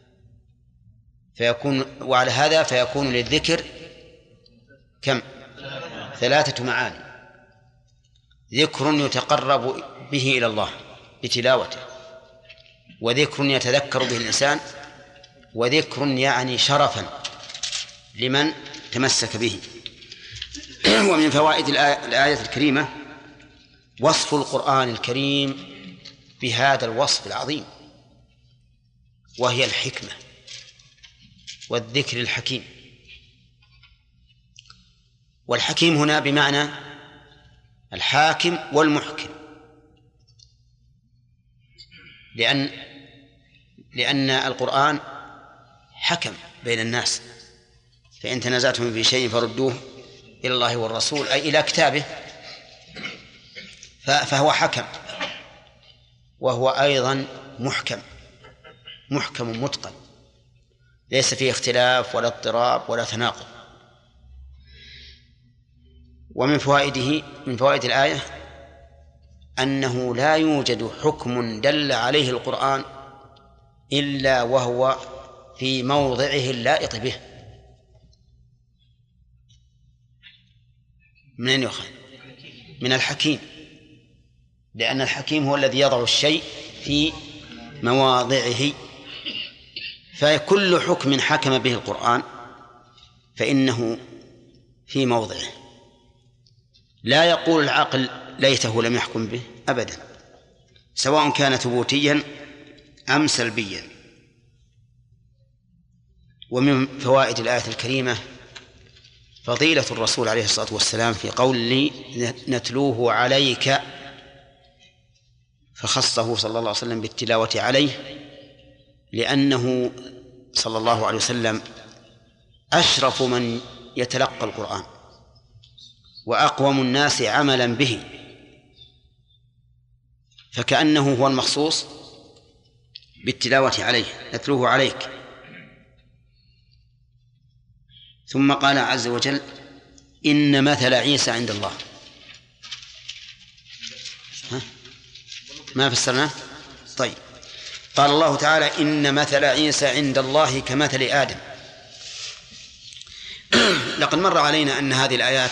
وعلى هذا فيكون للذكر كم؟ 3 معاني: ذكر يتقرب به إلى الله بتلاوته، وذكر يتذكر به الإنسان، وذكر يعني شرفا لمن تمسك به. ومن فوائد الآية الكريمة وصف القرآن الكريم بهذا الوصف العظيم، وهي الحكمة والذكر الحكيم. والحكيم هنا بمعنى الحاكم والمحكم، لأن القرآن حكم بين الناس، فإن تنازعتم في شيء فردوه إلى الله والرسول أي إلى كتابه، فهو حكم، وهو أيضا محكم متقن، ليس فيه اختلاف ولا اضطراب ولا تناقض. ومن فوائد الآية أنه لا يوجد حكم دل عليه القرآن إلا وهو في موضعه اللائق به. من أين يؤخذ؟ من الحكيم، لأن الحكيم هو الذي يضع الشيء في مواضعه. فكل حكم حكم به القرآن فإنه في موضعه، لا يقول العقل ليته لم يحكم به أبدا، سواء كان ثبوتيا أم سلبيا. ومن فوائد الآية الكريمة فضيلة الرسول عليه الصلاة والسلام في قول نتلوه عليك، فخصه صلى الله عليه وسلم بالتلاوة عليه، لأنه صلى الله عليه وسلم أشرف من يتلقى القرآن وأقوم الناس عملا به، فكأنه هو المخصوص بالتلاوة عليه، نتلوه عليك. ثم قال عز وجل إن مثل عيسى عند الله. ما فسرناه؟ طيب، قال الله تعالى إن مثل عيسى عند الله كمثل آدم. لقد مر علينا أن هذه الآيات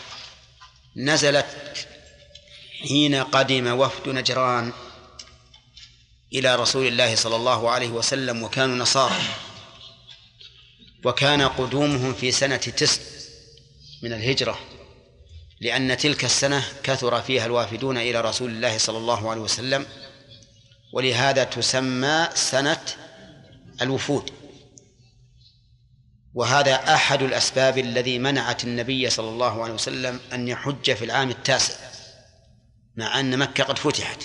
نزلت حين قدم وفد نجران إلى رسول الله صلى الله عليه وسلم، وكانوا نصارى، وكان قدومهم في سنة 9 من الهجرة، لأن تلك السنة كثر فيها الوافدون إلى رسول الله صلى الله عليه وسلم، ولهذا تسمى سنة الوفود. وهذا أحد الأسباب الذي منعت النبي صلى الله عليه وسلم أن يحج في العام 9 مع أن مكة قد فتحت.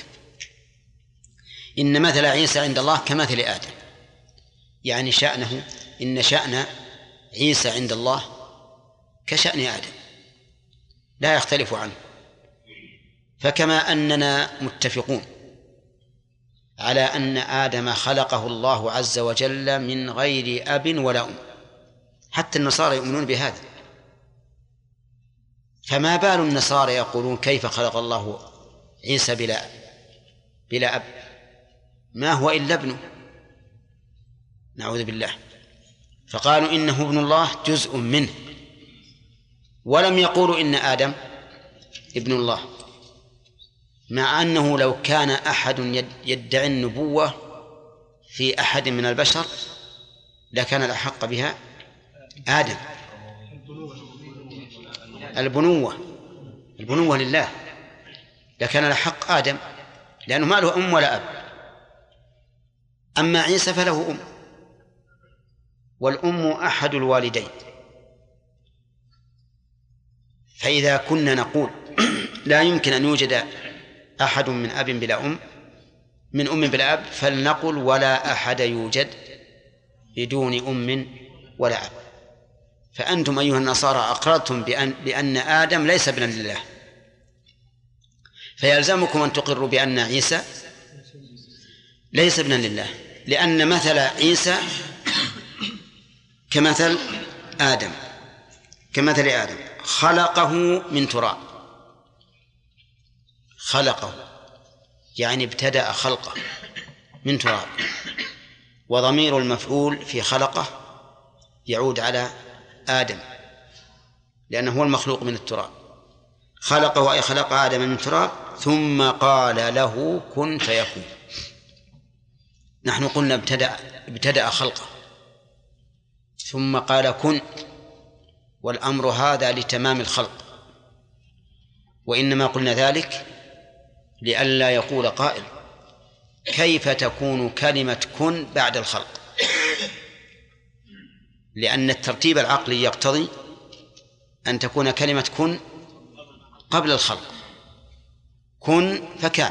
إن مثل عيسى عند الله كمثل آدم، يعني شأنه إن شأن عيسى عند الله كشأن آدم لا يختلف عنه. فكما أننا متفقون على أن آدم خلقه الله عز وجل من غير أب ولا أم، حتى النصارى يؤمنون بهذا، فما بال النصارى يقولون كيف خلق الله عيسى بلا أب؟ ما هو إلا ابنه، نعوذ بالله. فقالوا إنه ابن الله جزء منه، ولم يقولوا إن آدم ابن الله، مع أنه لو كان أحد يدعي النبوة في أحد من البشر لكان الأحق بها آدم. البنوة لله، لكان الأحق آدم لأنه ما له أم ولا أب. أما عيسى فله أم، والأم أحد الوالدين. فإذا كنا نقول لا يمكن أن يوجد أحد من أب بلا أم، من أم بلا أب، فلنقل ولا أحد يوجد بدون أم ولا أب. فأنتم أيها النصارى أقررتم بأن آدم ليس ابنا لله، فيلزمكم أن تقروا بأن عيسى ليس ابنا لله، لأن مثل عيسى كمثل آدم خلقه من تراب. خلقه يعني ابتدأ خلقه من تراب، وضمير المفعول في خلقه يعود على آدم لأنه هو المخلوق من التراب. خلقه أي خلق آدم من تراب ثم قال له كن فيكون. نحن قلنا ابتدأ خلقه ثم قال كن، والأمر هذا لتمام الخلق، وإنما قلنا ذلك لئلا يقول قائل كيف تكون كلمة كن بعد الخلق، لأن الترتيب العقلي يقتضي أن تكون كلمة كن قبل الخلق، كن فكان.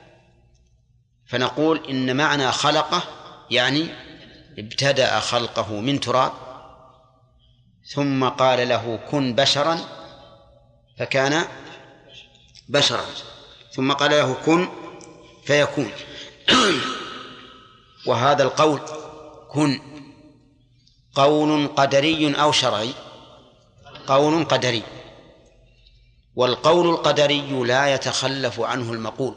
فنقول إن معنى خلقه يعني ابتدأ خلقه من تراب ثم قال له كن بشرا فكان بشرا، ثم قال له كن فيكون. وهذا القول كن قول قدري أو شرعي؟ قول قدري، والقول القدري لا يتخلف عنه المقول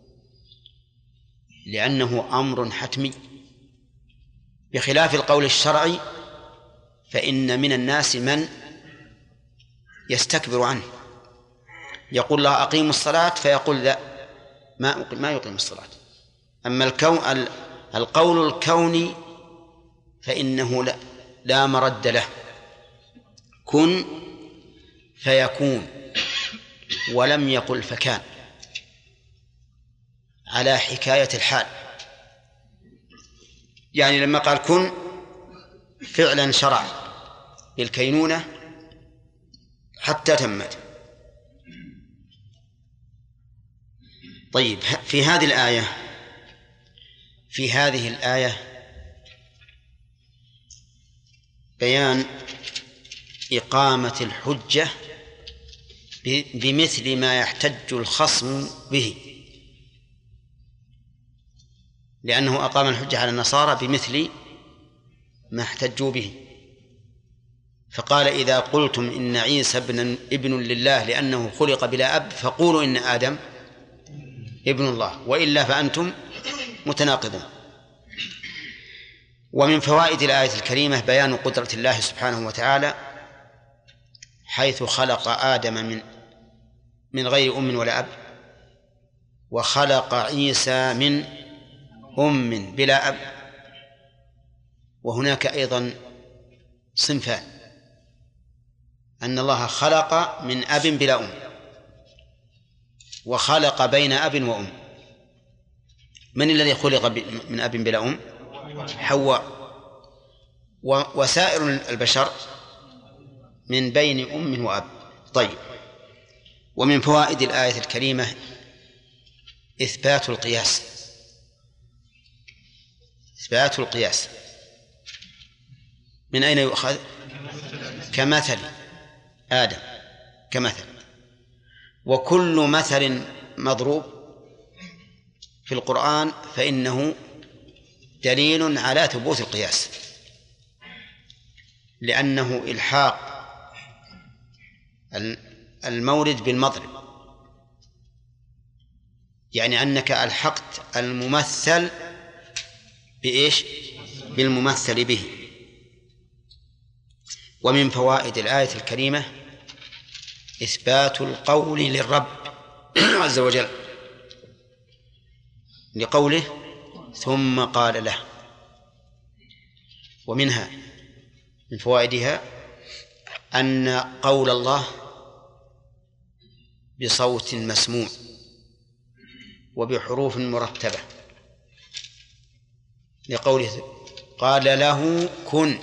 لأنه أمر حتمي، بخلاف القول الشرعي فإن من الناس من يستكبر عنه، يقول الله أقيموا الصلاة فيقول لا ما يقيم الصلاة. أما القول الكوني فإنه لا مرد له، كن فيكون، ولم يقل فكان على حكاية الحال. يعني لما قال كن فعلا شرع بالكينونة حتى تمت. طيب، في هذه الآية بيان إقامة الحجة بمثل ما يحتج الخصم به، لأنه أقام الحجة على النصارى بمثل ما احتجوا به، فقال إذا قلتم إن عيسى ابن لله لأنه خلق بلا أب فقولوا إن آدم ابن الله، وإلا فأنتم متناقضون. ومن فوائد الآية الكريمة بيان قدرة الله سبحانه وتعالى، حيث خلق آدم من غير أم ولا أب، وخلق عيسى من أم بلا أب. وهناك أيضا صنفان، أن الله خلق من أب بلا أم، وخلق بين أب وأم. من الذي خلق من أب بلا أم؟ حواء. وسائر البشر من بين أم وأب. طيب، ومن فوائد الآية الكريمة إثبات القياس. إثبات القياس من أين يؤخذ؟ كمثل آدم، كمثل. وكل مثل مضروب في القرآن فإنه دليل على ثبوت القياس، لأنه إلحاق المورد بالمضرب، يعني أنك ألحقت الممثل بإيش؟ بالممثل به. ومن فوائد الآية الكريمة إثبات القول للرب عز وجل، لقوله ثم قال له. ومنها من فوائدها أن قول الله بصوت مسموع وبحروف مرتبة، لقوله قال له كن،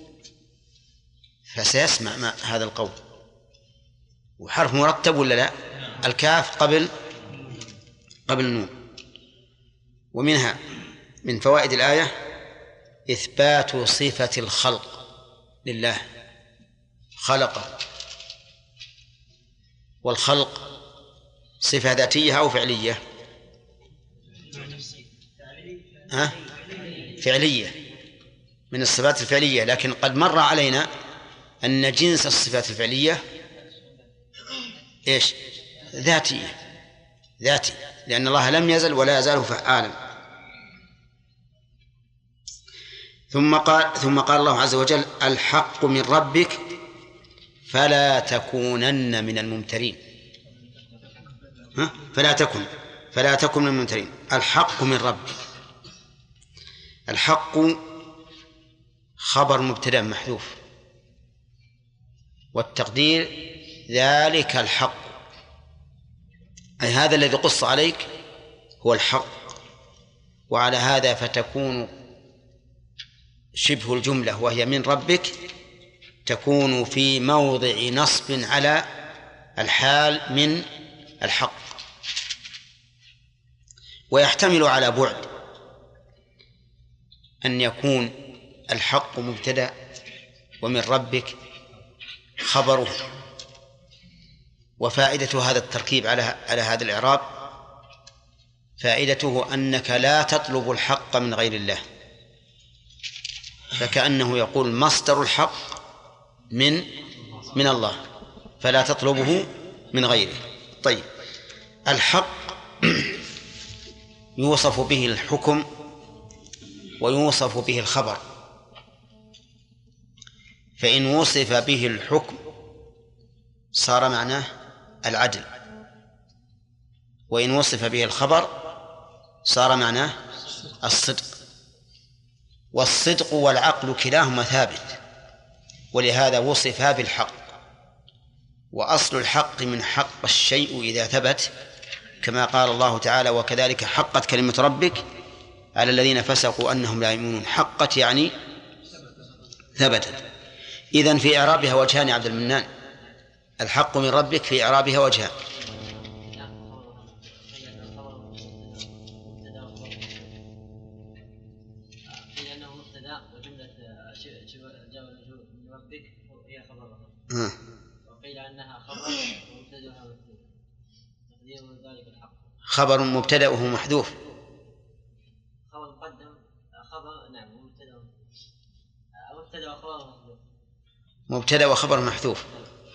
فسيسمع هذا القول، وحرف مرتب ولا لا؟ الكاف قبل النون. ومنها من فوائد الآية إثبات صفة الخلق لله، خلقه. والخلق صفة ذاتية أو فعلية؟ فعلية، من الصفات الفعلية. لكن قد مر علينا أن جنس الصفات الفعلية إيش؟ ذاتي، لأن الله لم يزل ولا يزال فعالا. ثم قال الله عز وجل الحق من ربك فلا تكونن من الممترين. فلا تكن من الممترين. الحق من ربك، الحق خبر مبتدأ محذوف، والتقدير ذلك الحق، أي هذا الذي قص عليك هو الحق. وعلى هذا فتكون شبه الجملة وهي من ربك تكون في موضع نصب على الحال من الحق، ويحتمل على بعد أن يكون الحق مبتدأ ومن ربك خبره. وفائدة هذا التركيب على هذا الإعراب فائدته أنك لا تطلب الحق من غير الله، فكأنه يقول مصدر الحق من الله، فلا تطلبه من غيره. طيب، الحق يوصف به الحكم ويوصف به الخبر، فإن وصف به الحكم صار معناه العدل، وإن وصف به الخبر صار معناه الصدق. والصدق والعقل كلاهما ثابت، ولهذا وصفا بالحق. وأصل الحق من حق الشيء إذا ثبت، كما قال الله تعالى: وكذلك حقت كلمة ربك على الذين فسقوا أنهم لا يؤمنون. حقت يعني ثبتت. إذن في إعرابها وجهان يا عبد المنان، الحق من ربك في إعرابها وجهان. وقيل أنها خبر ومبتدأها محذوف، تقدير ذلك الحق خبر مبتدأه محذوف. خبر مقدم، خبر نعم مبتدأ وخبر محذوف. مبتدأ وخبر محذوف.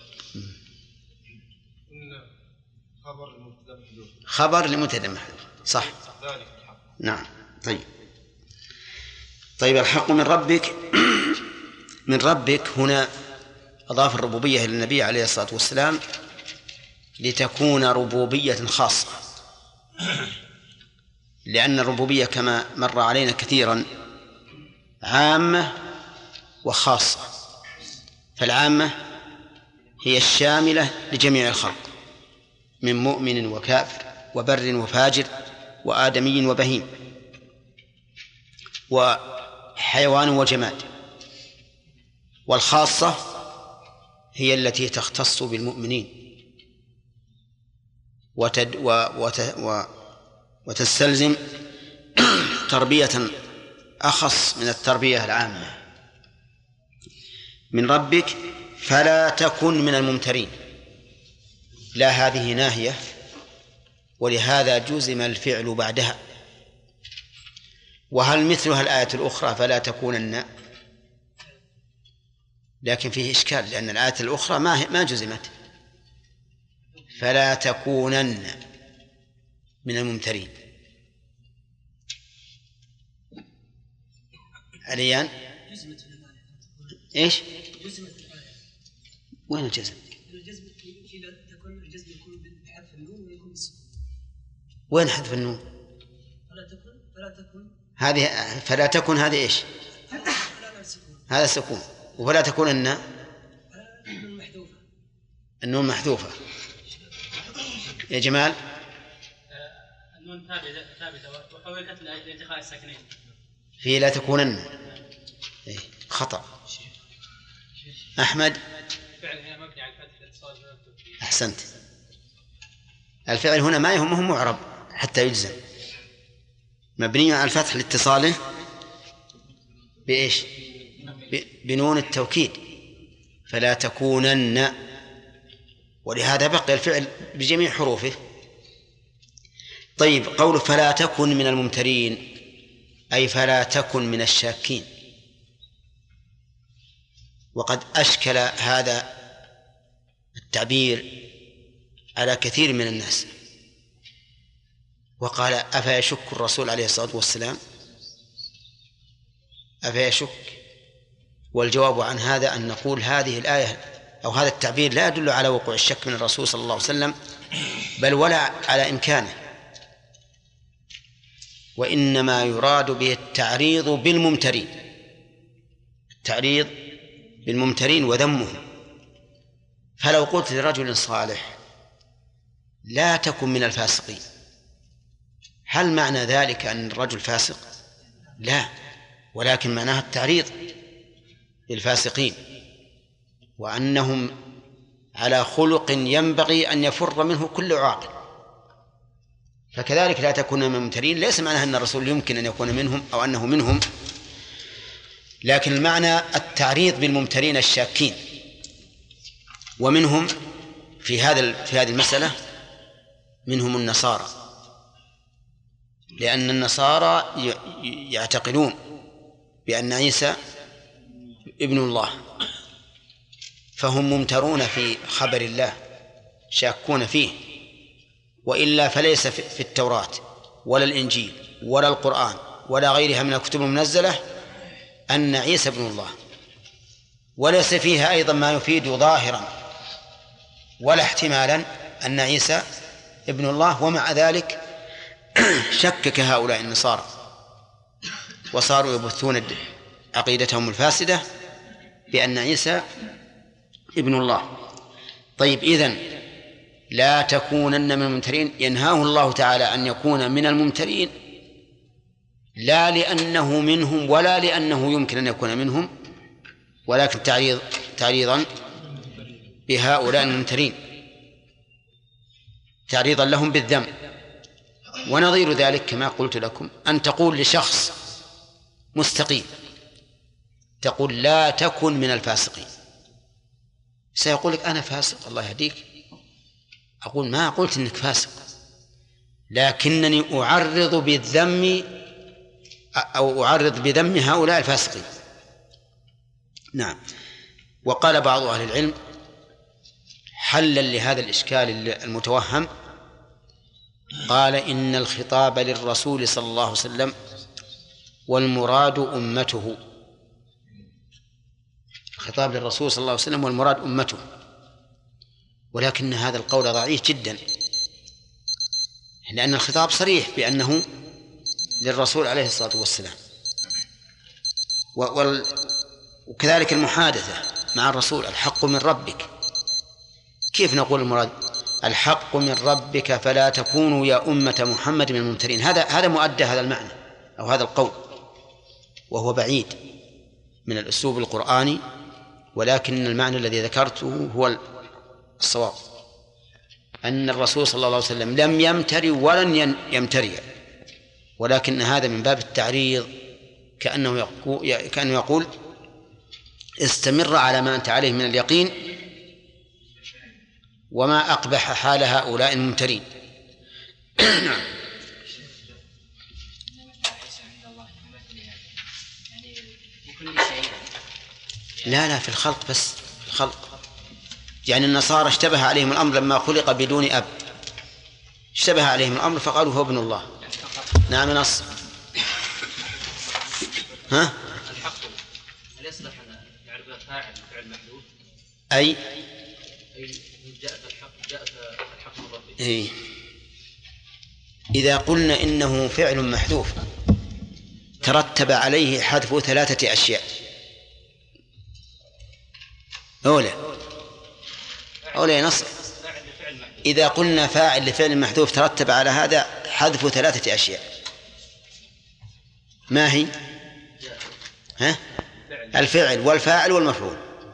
خبر لمبتدأ محذوف، صح. نعم. طيب الحق من ربك من ربك هنا أضاف الربوبية إلى النبي عليه الصلاة والسلام لتكون ربوبية خاصة، لأن الربوبية كما مر علينا كثيرا عامة وخاصة. فالعامة هي الشاملة لجميع الخلق من مؤمن وكافر وبر وفاجر وآدمي وبهيم وحيوان وجماد. والخاصة هي التي تختص بالمؤمنين وتستلزم تربية أخص من التربية العامة. من ربك فلا تكن من الممترين، لا هذه ناهية، ولهذا جزم الفعل بعدها. وهل مثلها الآية الأخرى فلا تكونن؟ لكن فيه إشكال، لأن الآية الأخرى ما جزمت. فلا تكونن من الممترين. عليان إيش؟ وين الجزم؟ وين حذف النون؟ هذه فلا تكن، هذه إيش؟ هذا سكون. ولا تكونن النون محذوفة. يا جمال النون ثابتة وحولت لانتقاء الساكنين في لا تكونن. خطأ. أحمد الفعل هنا مبني على الفتح الاتصال. أحسنت. الفعل هنا ما يهمه معرب حتى يجزم، مبني على الفتح لاتصاله بإيش؟ بنون التوكيد. فلا تكونن، ولهذا بقي الفعل بجميع حروفه. طيب، قول فلا تكن من الممترين أي فلا تكن من الشاكين. وقد أشكل هذا التعبير على كثير من الناس، وقال أفيشك الرسول عليه الصلاة والسلام؟ أفيشك؟ والجواب عن هذا أن نقول هذه الآية أو هذا التعبير لا يدل على وقوع الشك من الرسول صلى الله عليه وسلم، بل ولا على إمكانه، وإنما يراد به التعريض بالممترين، التعريض بالممترين وذمهم. فلو قلت لرجل صالح لا تكن من الفاسقين، هل معنى ذلك أن الرجل فاسق؟ لا، ولكن معناها التعريض للفاسقين وأنهم على خلق ينبغي أن يفر منه كل عاقل. فكذلك لا تكون من الممترين ليس معناها أن الرسول يمكن أن يكون منهم أو أنه منهم، لكن المعنى التعريض بالممترين الشاكين. ومنهم في هذه المسألة منهم النصارى، لأن النصارى يعتقدون بأن عيسى ابن الله، فهم ممترون في خبر الله شاكون فيه، وإلا فليس في التوراة ولا الإنجيل ولا القرآن ولا غيرها من الكتب المنزلة أن عيسى ابن الله، وليس فيها أيضا ما يفيد ظاهرا ولا احتمالا أن عيسى ابن الله. ومع ذلك شكك هؤلاء النصارى وصاروا يبثون عقيدتهم الفاسدة بأن عيسى ابن الله. طيب، إذن لا تكونن من الممترين، ينهاه الله تعالى أن يكون من الممترين، لا لأنه منهم ولا لأنه يمكن أن يكون منهم، ولكن تعريضا بهؤلاء الممترين، تعريضا لهم بالذم. ونظير ذلك كما قلت لكم أن تقول لشخص مستقيم، تقول لا تكن من الفاسقين، سيقول لك أنا فاسق الله يهديك. أقول ما قلت إنك فاسق، لكنني أعرض بالذم أو أعرض بذم هؤلاء الفاسقين. نعم. وقال بعض أهل العلم حلا لهذا الإشكال المتوهم، قال إن الخطاب للرسول صلى الله عليه وسلم والمراد أمته، خطاب للرسول صلى الله عليه وسلم والمراد أمته، ولكن هذا القول ضعيف جدا، لأن الخطاب صريح بأنه للرسول عليه الصلاة والسلام، وكذلك المحادثة مع الرسول الحق من ربك. كيف نقول المراد الحق من ربك فلا تكونوا يا أمة محمد من الممترين؟ هذا مؤدى هذا المعنى أو هذا القول، وهو بعيد من الأسلوب القرآني، ولكن المعنى الذي ذكرته هو الصواب، أن الرسول صلى الله عليه وسلم لم يمتري ولن يمتري، ولكن هذا من باب التعريض، كأنه يقول استمر على ما أنت عليه من اليقين، وما أقبح حال هؤلاء الممترين. نعم. لا في الخلق، بس في الخلق. يعني النصارى اشتبه عليهم الأمر لما خلق بدون أب، اشتبه عليهم الأمر فقالوا هو ابن الله. نعم. نص ها؟ الحق هل يصلح أن يعرف فاعل فعل محذوف؟ أي جاء الحق من ربه. إيه؟ إذا قلنا إنه فعل محذوف ترتب عليه حذف 3 أشياء. أولى نص. إذا قلنا فاعل لفعل محذوف ترتب على هذا حذف 3 أشياء. ما هي؟ الفعل والفاعل والمفعول.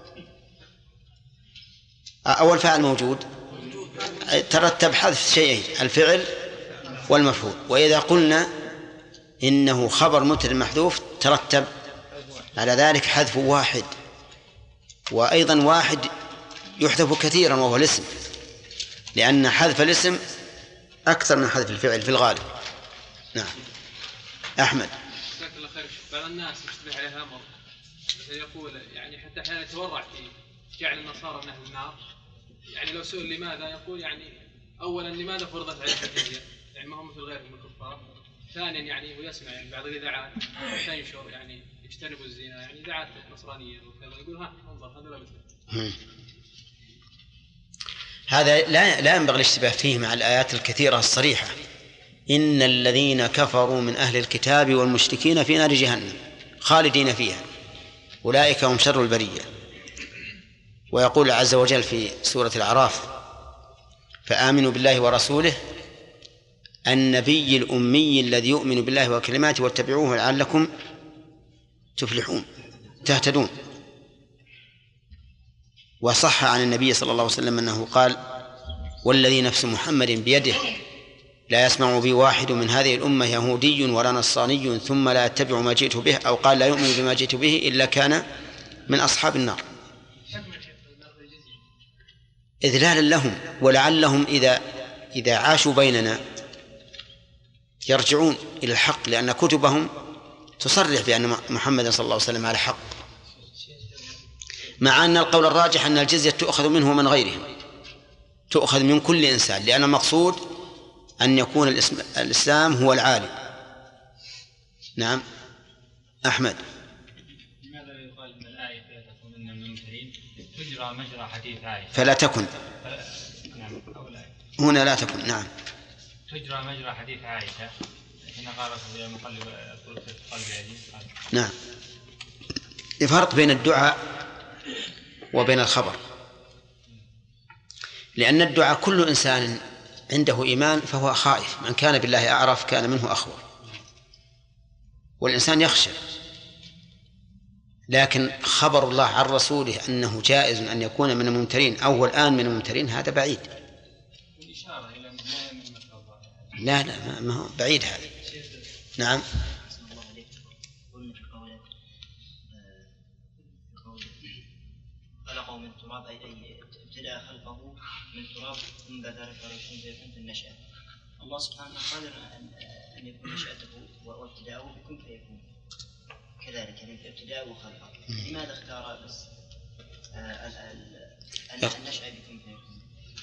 أول فاعل موجود، ترتب حذف شيئين، الفعل والمفعول. وإذا قلنا إنه خبر مبتدأ محذوف ترتب على ذلك حذف واحد، وأيضا واحد يحذف كثيرا وهو الاسم، لأن حذف الاسم أكثر من حذف الفعل في الغالب. نعم. أحمد. جزاك الله خير. بعض الناس يشتبه عليها أمر، مثلا يقول يعني حتى أحيانا يتورع في جعل النصارى من أهل النار. يعني لو سئل لماذا يقول يعني أولا لماذا فرضت عليه الجزية، يعني ما هم مثل غيرهم من الكفار. ثانيا يعني ويسمع يعني بعض الإذاعات تنشر يعني يجتنبوا الزنا، يعني إذاعات نصرانية وكذا، يقول ها انظر هذا لا مثله. هذا لا ينبغي الاشتباه فيه مع الآيات الكثيرة الصريحة: إن الذين كفروا من أهل الكتاب والمشركين في نار جهنم خالدين فيها أولئك هم شر البرية. ويقول عز وجل في سورة الأعراف: فآمنوا بالله ورسوله النبي الأمي الذي يؤمن بالله وكلماته واتبعوه لعلكم تفلحون تهتدون. وصح عن النبي صلى الله عليه وسلم أنه قال: والذي نفس محمد بيده لا يسمع بي واحد من هذه الأمة يهودي ولا نصراني ثم لا يتبع ما جئت به، أو قال لا يؤمن بما جئت به إلا كان من أصحاب النار. إذلالا لهم، ولعلهم إذا عاشوا بيننا يرجعون إلى الحق، لأن كتبهم تصرح بأن محمد صلى الله عليه وسلم على حق، مع أن القول الراجح أن الجزية تؤخذ منه ومن غيرهم، تؤخذ من كل إنسان، لأن المقصود أن يكون الإسلام هو العالي. نعم أحمد. لماذا يقال أن الآية فلا تكن من الممترين تجرى مجرى حديث عائشة؟ فلا تكن. نعم. هنا لا تكن. نعم. تجرى مجرى حديث عائشة حين قالت يا مقلب قلوب قلبي عزيز. نعم. الفرق بين الدعاء وبين الخبر، لأن الدعاء كل إنسان عنده إيمان فهو خائف، من كان بالله أعرف كان منه أخوف، والإنسان يخشى. لكن خبر الله عن رسوله أنه جائز أن يكون من الممترين أو هو الآن من الممترين هذا بعيد. لا ما هو بعيد هذا. نعم. خلقه من تراب أي ابتدأ خلقه من تراب ثم بعد ذلك يكون في النشأة. الله سبحانه قادر أن يكون نشأته وابتداؤه بكون فيكون كذلك، يعني ابتداء وخلقه. لماذا اختار بس النشأة بكون فيكون؟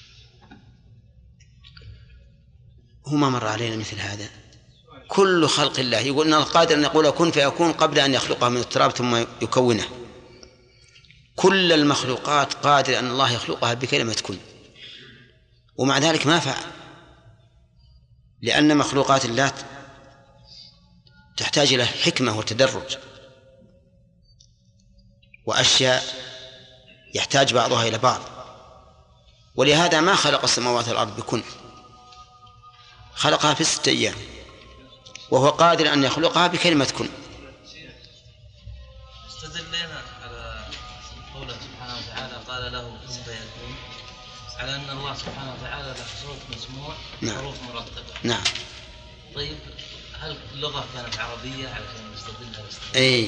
هو ما مر علينا مثل هذا. كل خلق الله يقول أن القادر أن يقول كن فيكون قبل أن يخلقها من التراب ثم يكونه. كل المخلوقات قادر أن الله يخلقها بكلمة كن، ومع ذلك ما فعل، لأن مخلوقات الله تحتاج إلى حكمة وتدرج، وأشياء يحتاج بعضها إلى بعض، ولهذا ما خلق السماوات والأرض بكن، خلقها في 6 أيام، وهو قادر أن يخلقها بكلمة كن. استدلنا على قوله سبحانه وتعالى قال له كن فيكون، على أن الله سبحانه وتعالى له صوت مسموع، حروف مرتبة. نعم. طيب هل اللغة كانت عربية علشان نستدل؟ أي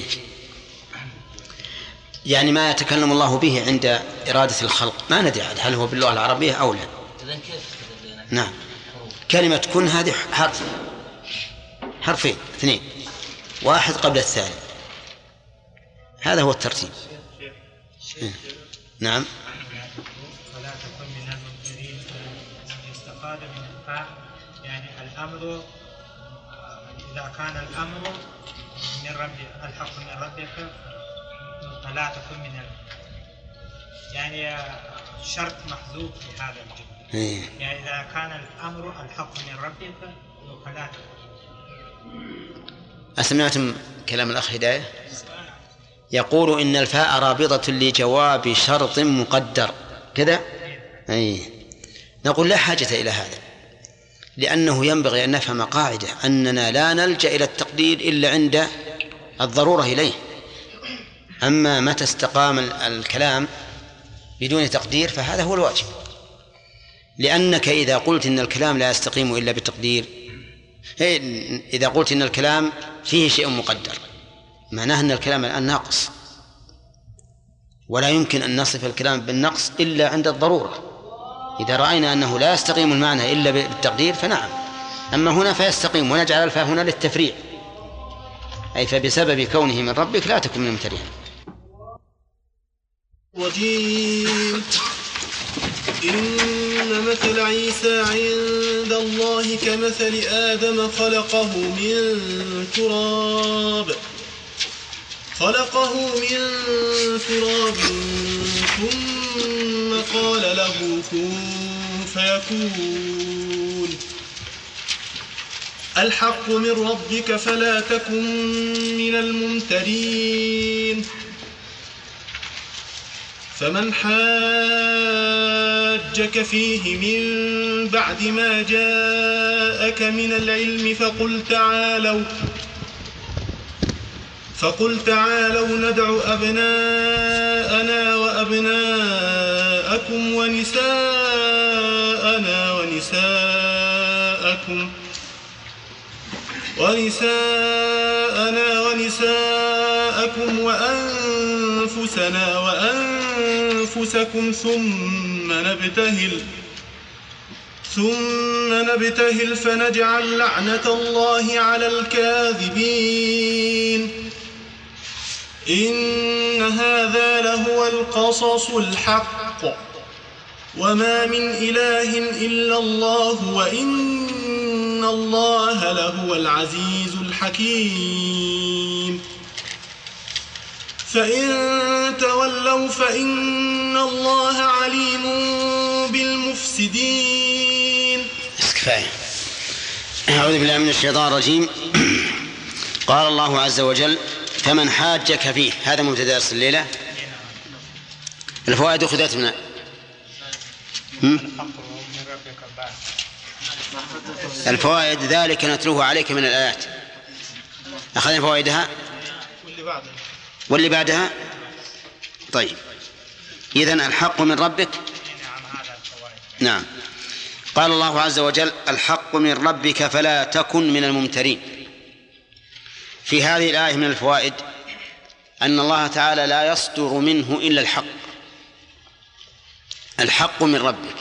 يعني ما يتكلم الله به عند إرادة الخلق ما ندري هل هو باللغة العربية أو لا. إذن كيف استدلنا؟ نعم. كلمة كن هذه حرفين 2، واحد قبل الثاني، هذا هو الترتيب. نعم. فلا تكن من الممترين، استفاد من الفاء يعني الأمر، إذا كان الأمر من ربك الحق من ربك فلا تكن من يعني شرط محذوف في هذا الجملة. يعني إذا كان الأمر الحق من ربك فلا تكن. أسمعتم كلام الأخ هداية؟ يقول إن الفاء رابطة لجواب شرط مقدر كذا. نقول لا حاجة إلى هذا، لأنه ينبغي أن نفهم قاعدة أننا لا نلجأ إلى التقدير إلا عند الضرورة إليه. أما متى استقام الكلام بدون تقدير فهذا هو الواجب، لأنك إذا قلت إن الكلام لا يستقيم إلا بالتقدير، إذا قلت إن الكلام فيه شيء مقدر معناه أن الكلام الآن ناقص، ولا يمكن أن نصف الكلام بالنقص إلا عند الضرورة. إذا رأينا أنه لا يستقيم المعنى إلا بالتقدير فنعم، أما هنا فيستقيم، ونجعل الفاء هنا للتفريع، أي فبسبب كونه من ربك لا تكن من الممترين. رجيم. إن مثل عيسى عند الله كمثل آدم خلقه من تراب ثم قال له كن فيكون. الحق من ربك فلا تكن من الممترين. فمن حاجك فيه من بعد ما جاءك من العلم فقل تعالوا ندع أبناءنا وأبناءكم ونساءنا ونساءكم وأنفسنا وأنفسكم ثم ثم نبتهل فنجعل لعنة الله على الكاذبين إن هذا لهو القصص الحق وما من إله إلا الله وإن الله لهو العزيز الحكيم فإن تولوا فإن الله عليم بالمفسدين. كفاية. أعوذ بالله من الشيطان الرجيم. قال الله عز وجل فمن حاجك فيه. هذا مبتدأ درس الليلة. الفوائد أخذت من الفوائد ذلك نتلوه عليك من الآيات. أخذنا فوائدها واللي بعدها. طيب إذن الحق من ربك. نعم. قال الله عز وجل الحق من ربك فلا تكن من الممترين. في هذه الآية من الفوائد أن الله تعالى لا يصدر منه إلا الحق. الحق من ربك.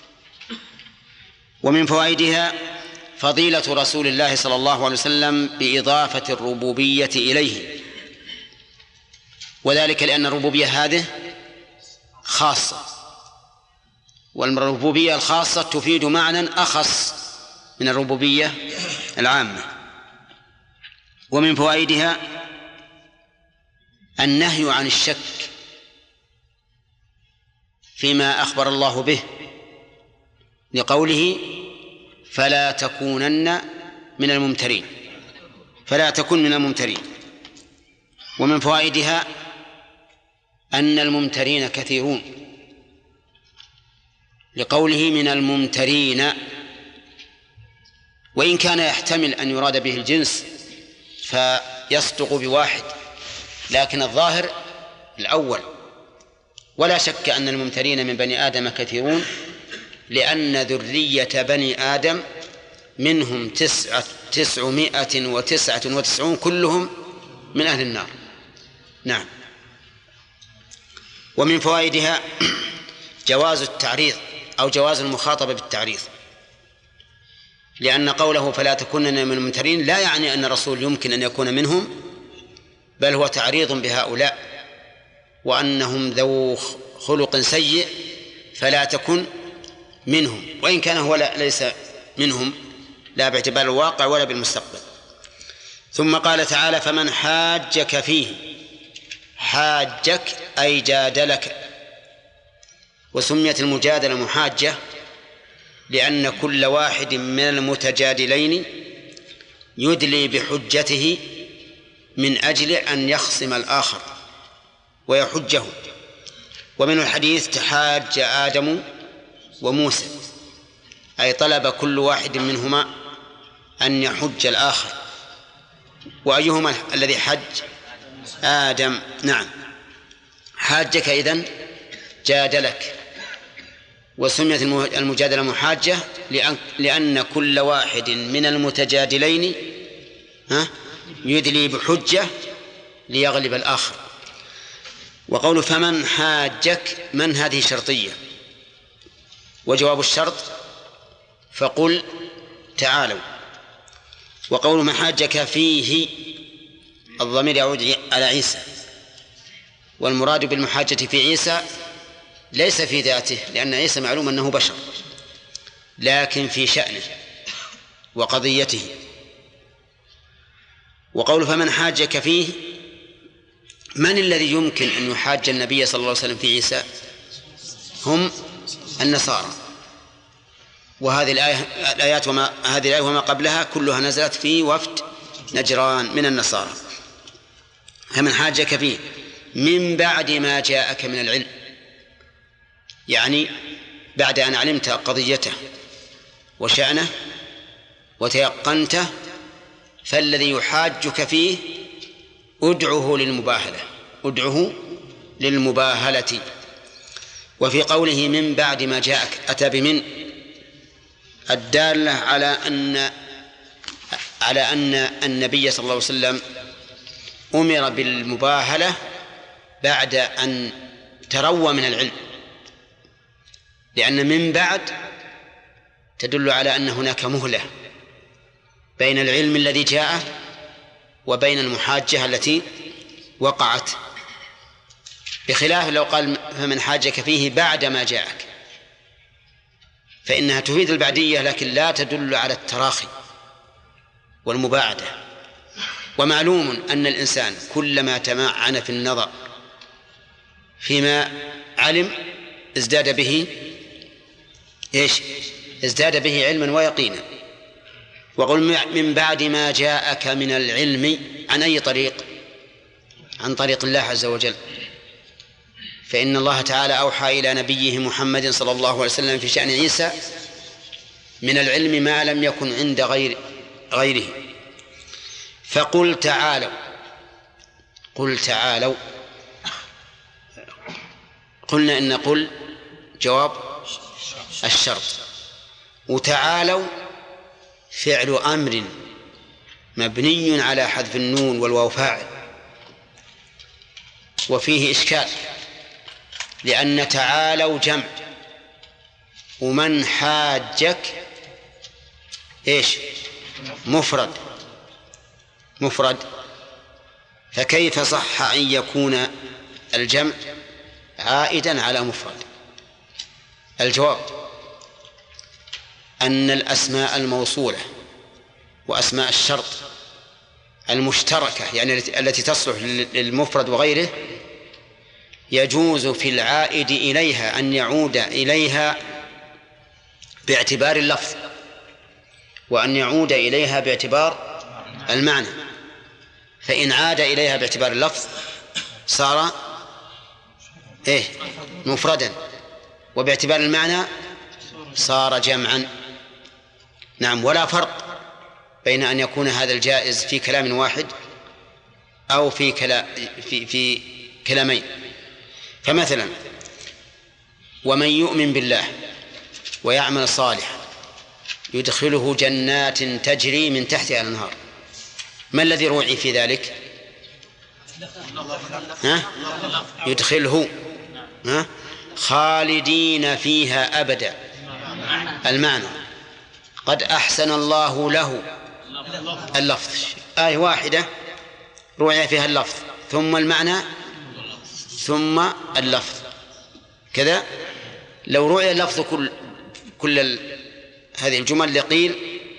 ومن فوائدها فضيلة رسول الله صلى الله عليه وسلم بإضافة الربوبية إليه، وذلك لأن الربوبية هذه خاصة، والربوبية الخاصة تفيد معنى أخص من الربوبية العامة. ومن فوائدها النهي عن الشك فيما أخبر الله به لقوله فلا تكونن من الممترين. فلا تكن من الممترين. ومن فوائدها أن الممترين كثيرون لقوله من الممترين، وإن كان يحتمل أن يراد به الجنس فيصدق بواحد، لكن الظاهر الأول. ولا شك أن الممترين من بني آدم كثيرون، لأن ذرية بني آدم منهم 999 كلهم من أهل النار. نعم. ومن فوائدها جواز التعريض أو جواز المخاطبة بالتعريض، لأن قوله فلا تكونن من الممترين لا يعني أن الرسول يمكن أن يكون منهم، بل هو تعريض بهؤلاء وأنهم ذو خلق سيء فلا تكن منهم، وإن كان هو ليس منهم لا باعتبار الواقع ولا بالمستقبل. ثم قال تعالى فمن حاجك فيه. حاجك أي جادلك. وسميت المجادلة محاجة لأن كل واحد من المتجادلين يدلي بحجته من أجل أن يخصم الآخر ويحجه. ومن الحديث تحاج آدم وموسى، أي طلب كل واحد منهما أن يحج الآخر. وأيهما الذي حج؟ آدم. نعم. حاجك إذن جادلك. وسميت المجادلة محاجة لأن كل واحد من المتجادلين يدلي بحجة ليغلب الآخر. وقول فمن حاجك، من هذه شرطية، وجواب الشرط فقل تعالوا. وقول من حاجك فيه الضمير يعود على عيسى، والمراد بالمحاجة في عيسى ليس في ذاته، لأن عيسى معلوم أنه بشر، لكن في شأنه وقضيته. وقول فمن حاجك فيه، من الذي يمكن أن يحاج النبي صلى الله عليه وسلم في عيسى؟ هم النصارى. وهذه الآيات هذه الآية وما قبلها كلها نزلت في وفد نجران من النصارى. فمن حاجك فيه من بعد ما جاءك من العلم، يعني بعد أن علمت قضيته وشأنه وتيقنته، فالذي يحاجك فيه ادعه للمباهلة. وفي قوله من بعد ما جاءك أتى بمن الدالة على أن النبي صلى الله عليه وسلم أمر بالمباهلة بعد أن تروى من العلم، لأن من بعد تدل على أن هناك مهلة بين العلم الذي جاء وبين المحاجة التي وقعت، بخلاف لو قال فمن حاجك فيه بعد ما جاءك، فإنها تفيد البعدية لكن لا تدل على التراخي والمباعدة. ومعلوم أن الإنسان كلما تمعن في النظر فيما علم ازداد به علما ويقينا. وقل من بعد ما جاءك من العلم، عن أي طريق؟ عن طريق الله عز وجل، فإن الله تعالى أوحى إلى نبيه محمد صلى الله عليه وسلم في شأن عيسى من العلم ما لم يكن عند غيره. فقل تعالوا، قل تعالوا، قلنا إن قل جواب الشرط، وتعالوا فعل أمر مبني على حذف النون والواو فاعل، وفيه إشكال لأن تعالوا جمع، ومن حاجك مفرد، فكيف صح أن يكون الجمع عائدا على مفرد؟ الجواب أن الأسماء الموصولة وأسماء الشرط المشتركة، يعني التي تصلح للمفرد وغيره، يجوز في العائد إليها أن يعود إليها باعتبار اللفظ، وأن يعود إليها باعتبار المعنى. فإن عاد إليها باعتبار اللفظ صار مفردا، وباعتبار المعنى صار جمعا. نعم، ولا فرق بين أن يكون هذا الجائز في كلام واحد أو في كلامين. فمثلا ومن يؤمن بالله ويعمل صالحا يدخله جنات تجري من تحتها الأنهار، ما الذي روعي في ذلك؟ يدخله خالدين فيها أبدا، المعنى قد أحسن الله له اللفظ، آية واحدة روعي فيها اللفظ ثم المعنى ثم اللفظ كذا. لو روعي اللفظ كل هذه الجمل لقيل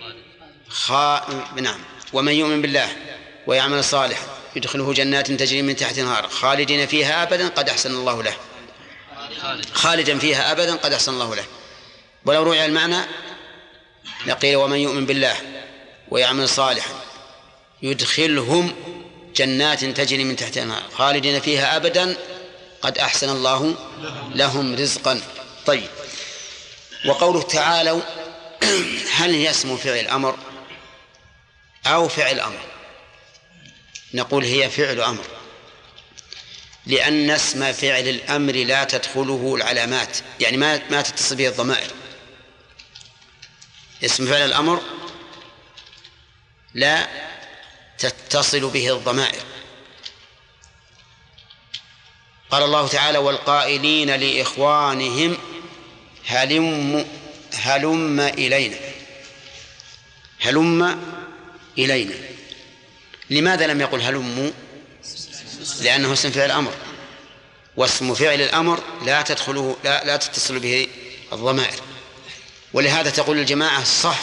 نعم ومن يؤمن بالله ويعمل صالحا يدخله جنات تجري من تحتها الأنهار خالدين فيها أبدا قد أحسن الله له، خالدا فيها أبدا قد أحسن الله له. ولو روعي المعنى لقيل ومن يؤمن بالله ويعمل صالحا يدخلهم جنات تجري من تحتها الأنهار خالدين فيها أبدا قد أحسن الله لهم رزقا. طيب، وقوله تعالوا هل هي اسم فعل أمر أو فعل أمر؟ نقول هي فعل أمر، لأن اسم فعل الأمر لا تدخله العلامات، يعني ما تتصل به الضمائر. اسم فعل الأمر لا تتصل به الضمائر. قال الله تعالى والقائلين لإخوانهم هلم إلينا، هلم إلينا. لماذا لم يقل هلم؟ لأنه اسم فعل الأمر، واسم فعل الأمر لا تدخله لا تتصل به الضمائر. ولهذا تقول الجماعة صح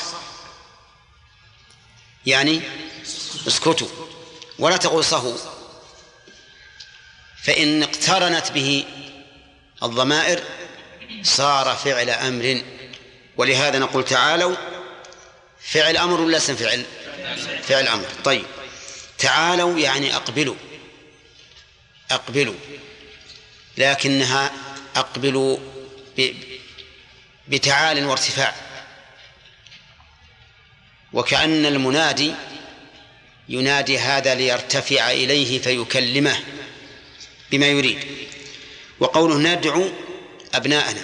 يعني اسكتوا، ولا تقول صهوا، فإن اقترنت به الضمائر صار فعل أمر. ولهذا نقول تعالوا فعل أمر ولا اسم فعل أمر. طيب، تعالوا يعني أقبلوا، لكنها أقبلوا بتعال وارتفاع، وكأن المنادي ينادي هذا ليرتفع إليه فيكلمه بما يريد. وقوله ندعو أبناءنا،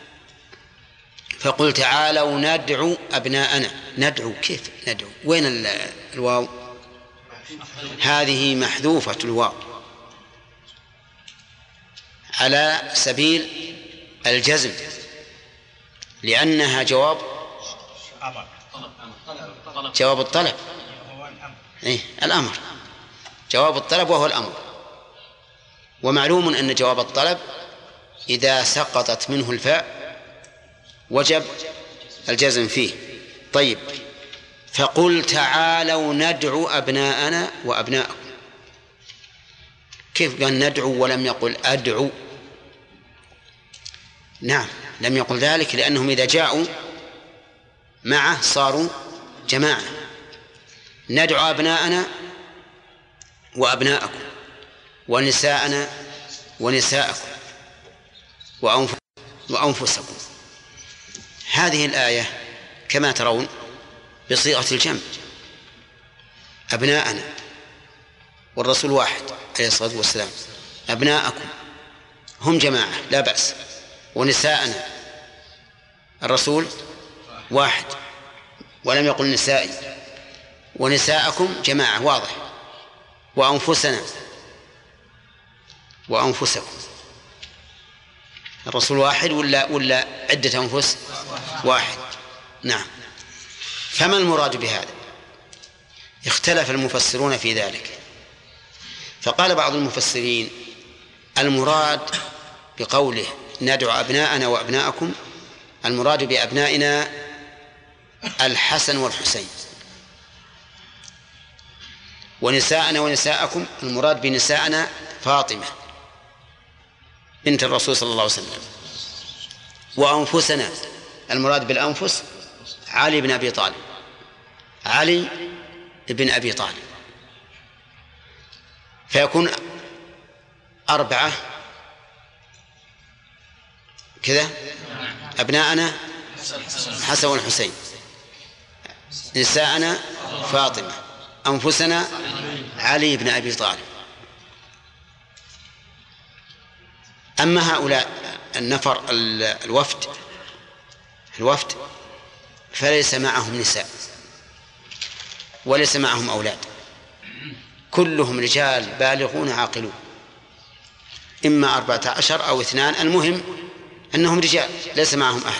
فقل تعالوا ندعو أبناءنا. ندعو كيف ندعو؟ وين الواو؟ هذه محذوفة الواو على سبيل الجزم، لأنها جواب الطلب. إيه الأمر، جواب الطلب وهو الأمر. ومعلوم أن جواب الطلب إذا سقطت منه الفاء وجب الجزم فيه. طيب، فقل تعالوا ندعو أبناءنا وأبناءكم. كيف قال ندعو ولم يقل أدعو؟ نعم، لم يقل ذلك لأنهم إذا جاءوا معه صاروا جماعة. ندعو أبناءنا وأبناءكم ونساءنا ونساءكم وأنفسكم. هذه الآية كما ترون بصيغة الجمع، أبناءنا والرسول واحد عليه الصلاة والسلام، أبناءكم هم جماعة لا بأس، ونساءنا الرسول واحد ولم يقل نسائي، ونساءكم جماعة واضح، وأنفسنا وأنفسكم. الرسول واحد ولا عدة أنفس؟ واحد. نعم. فما المراد بهذا؟ اختلف المفسرون في ذلك، فقال بعض المفسرين المراد بقوله ندعو أبناءنا وأبناءكم، المراد بأبنائنا الحسن والحسين، ونساءنا ونساءكم المراد بنساءنا فاطمة بنت الرسول صلى الله عليه وسلم، وأنفسنا المراد بالأنفس علي بن أبي طالب، علي بن أبي طالب. فيكون 4 كذا، أبناءنا حسن والحسين، نساءنا فاطمة، أنفسنا علي بن أبي طالب. أما هؤلاء النفر الوفد فليس معهم نساء وليس معهم أولاد، كلهم رجال بالغون عاقلون، إما 14 أو 2، المهم أنهم رجال ليس معهم أحد.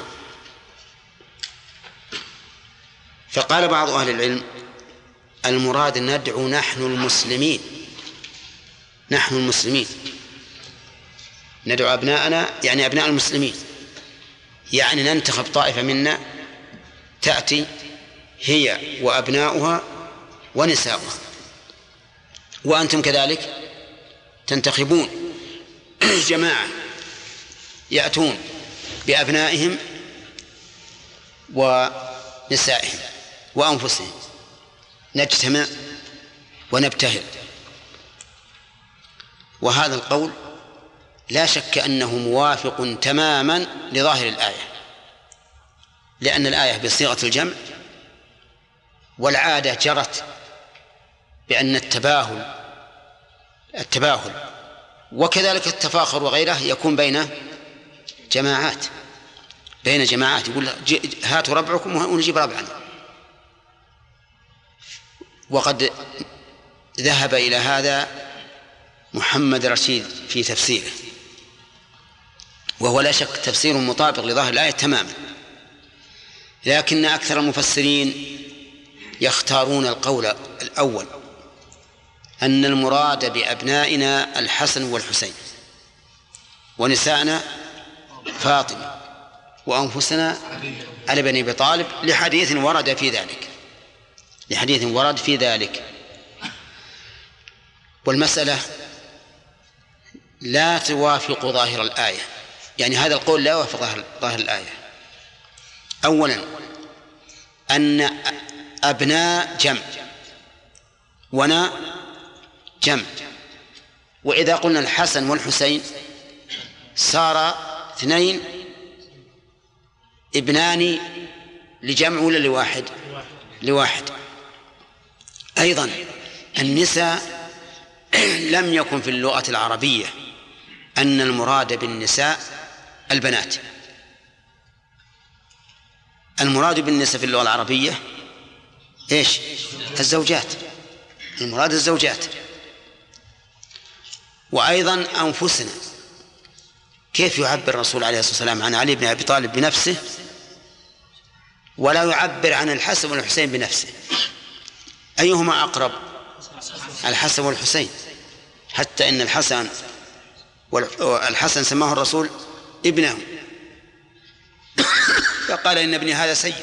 فقال بعض أهل العلم المراد ندعو نحن المسلمين، نحن المسلمين ندعو أبناءنا يعني أبناء المسلمين، يعني ننتخب طائفة منا تأتي هي وأبناؤها ونساؤها، وأنتم كذلك تنتخبون جماعة يأتون بأبنائهم ونسائهم وأنفسهم، نجتمع ونبتهل. وهذا القول لا شك أنه موافق تماما لظاهر الآية، لأن الآية بصيغة الجمع، والعادة جرت بأن التباهل وكذلك التفاخر وغيره يكون بين جماعات، يقول هاتوا ربعكم ونجيب ربعنا. وقد ذهب إلى هذا محمد رشيد في تفسيره، وهو لا شك تفسير مطابق لظاهر الآية تماما، لكن أكثر المفسرين يختارون القول الأول، أن المراد بأبنائنا الحسن والحسين، ونساءنا فاطمة، وأنفسنا علي بن أبي طالب، لحديث ورد في ذلك. والمسألة لا توافق ظاهر الآية، يعني هذا القول لا يوافق ظاهر الآية. أولا أن أبناء جمع ونا جمع، وإذا قلنا الحسن والحسين صار 2 ابنان لجمع ولا لواحد. أيضا النساء لم يكن في اللغة العربية أن المراد بالنساء البنات، المراد بالنساء في اللغة العربية إيش؟ الزوجات، المراد الزوجات. وأيضا أنفسنا، كيف يعبر الرسول عليه الصلاة والسلام عن علي بن أبي طالب بنفسه ولا يعبر عن الحسن والحسين بنفسه. أيهما أقرب؟ الحسن والحسين، حتى إن الحسن سماه الرسول ابنه، فقال إن ابني هذا سيد.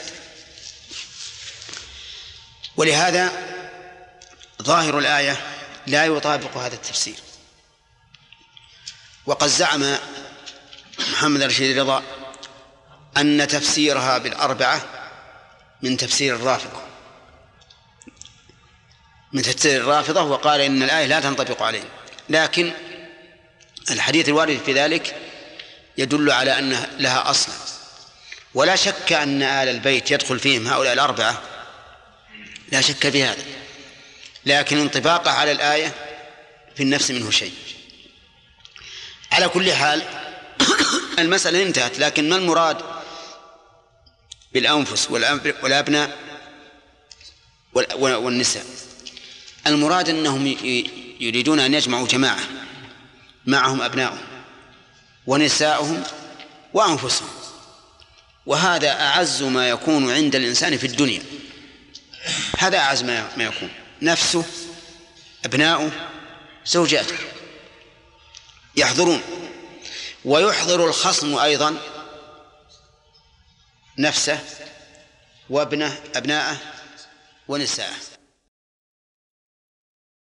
ولهذا ظاهر الآية لا يطابق هذا التفسير. وقد زعم محمد رشيد رضا أن تفسيرها بالأربعة من تفسير الرافضة، وقال إن الآية لا تنطبق عليه. لكن الحديث الوارد في ذلك يدل على أن لها أصلا، ولا شك أن آل البيت يدخل فيهم هؤلاء الأربعة، لا شك في هذا، لكن انطباقه على الآية في النفس منه شيء. على كل حال المسألة انتهت. لكن ما المراد بالأنفس والأبناء والنساء؟ المراد أنهم يريدون أن يجمعوا جماعة معهم أبنائهم ونساؤهم وأنفسهم، وهذا أعز ما يكون عند الإنسان في الدنيا. هذا أعز ما يكون، نفسه، أبناؤه، زوجاته يحضرون. ويحضر الخصم أيضا نفسه وابنه أبناءه ونساءه.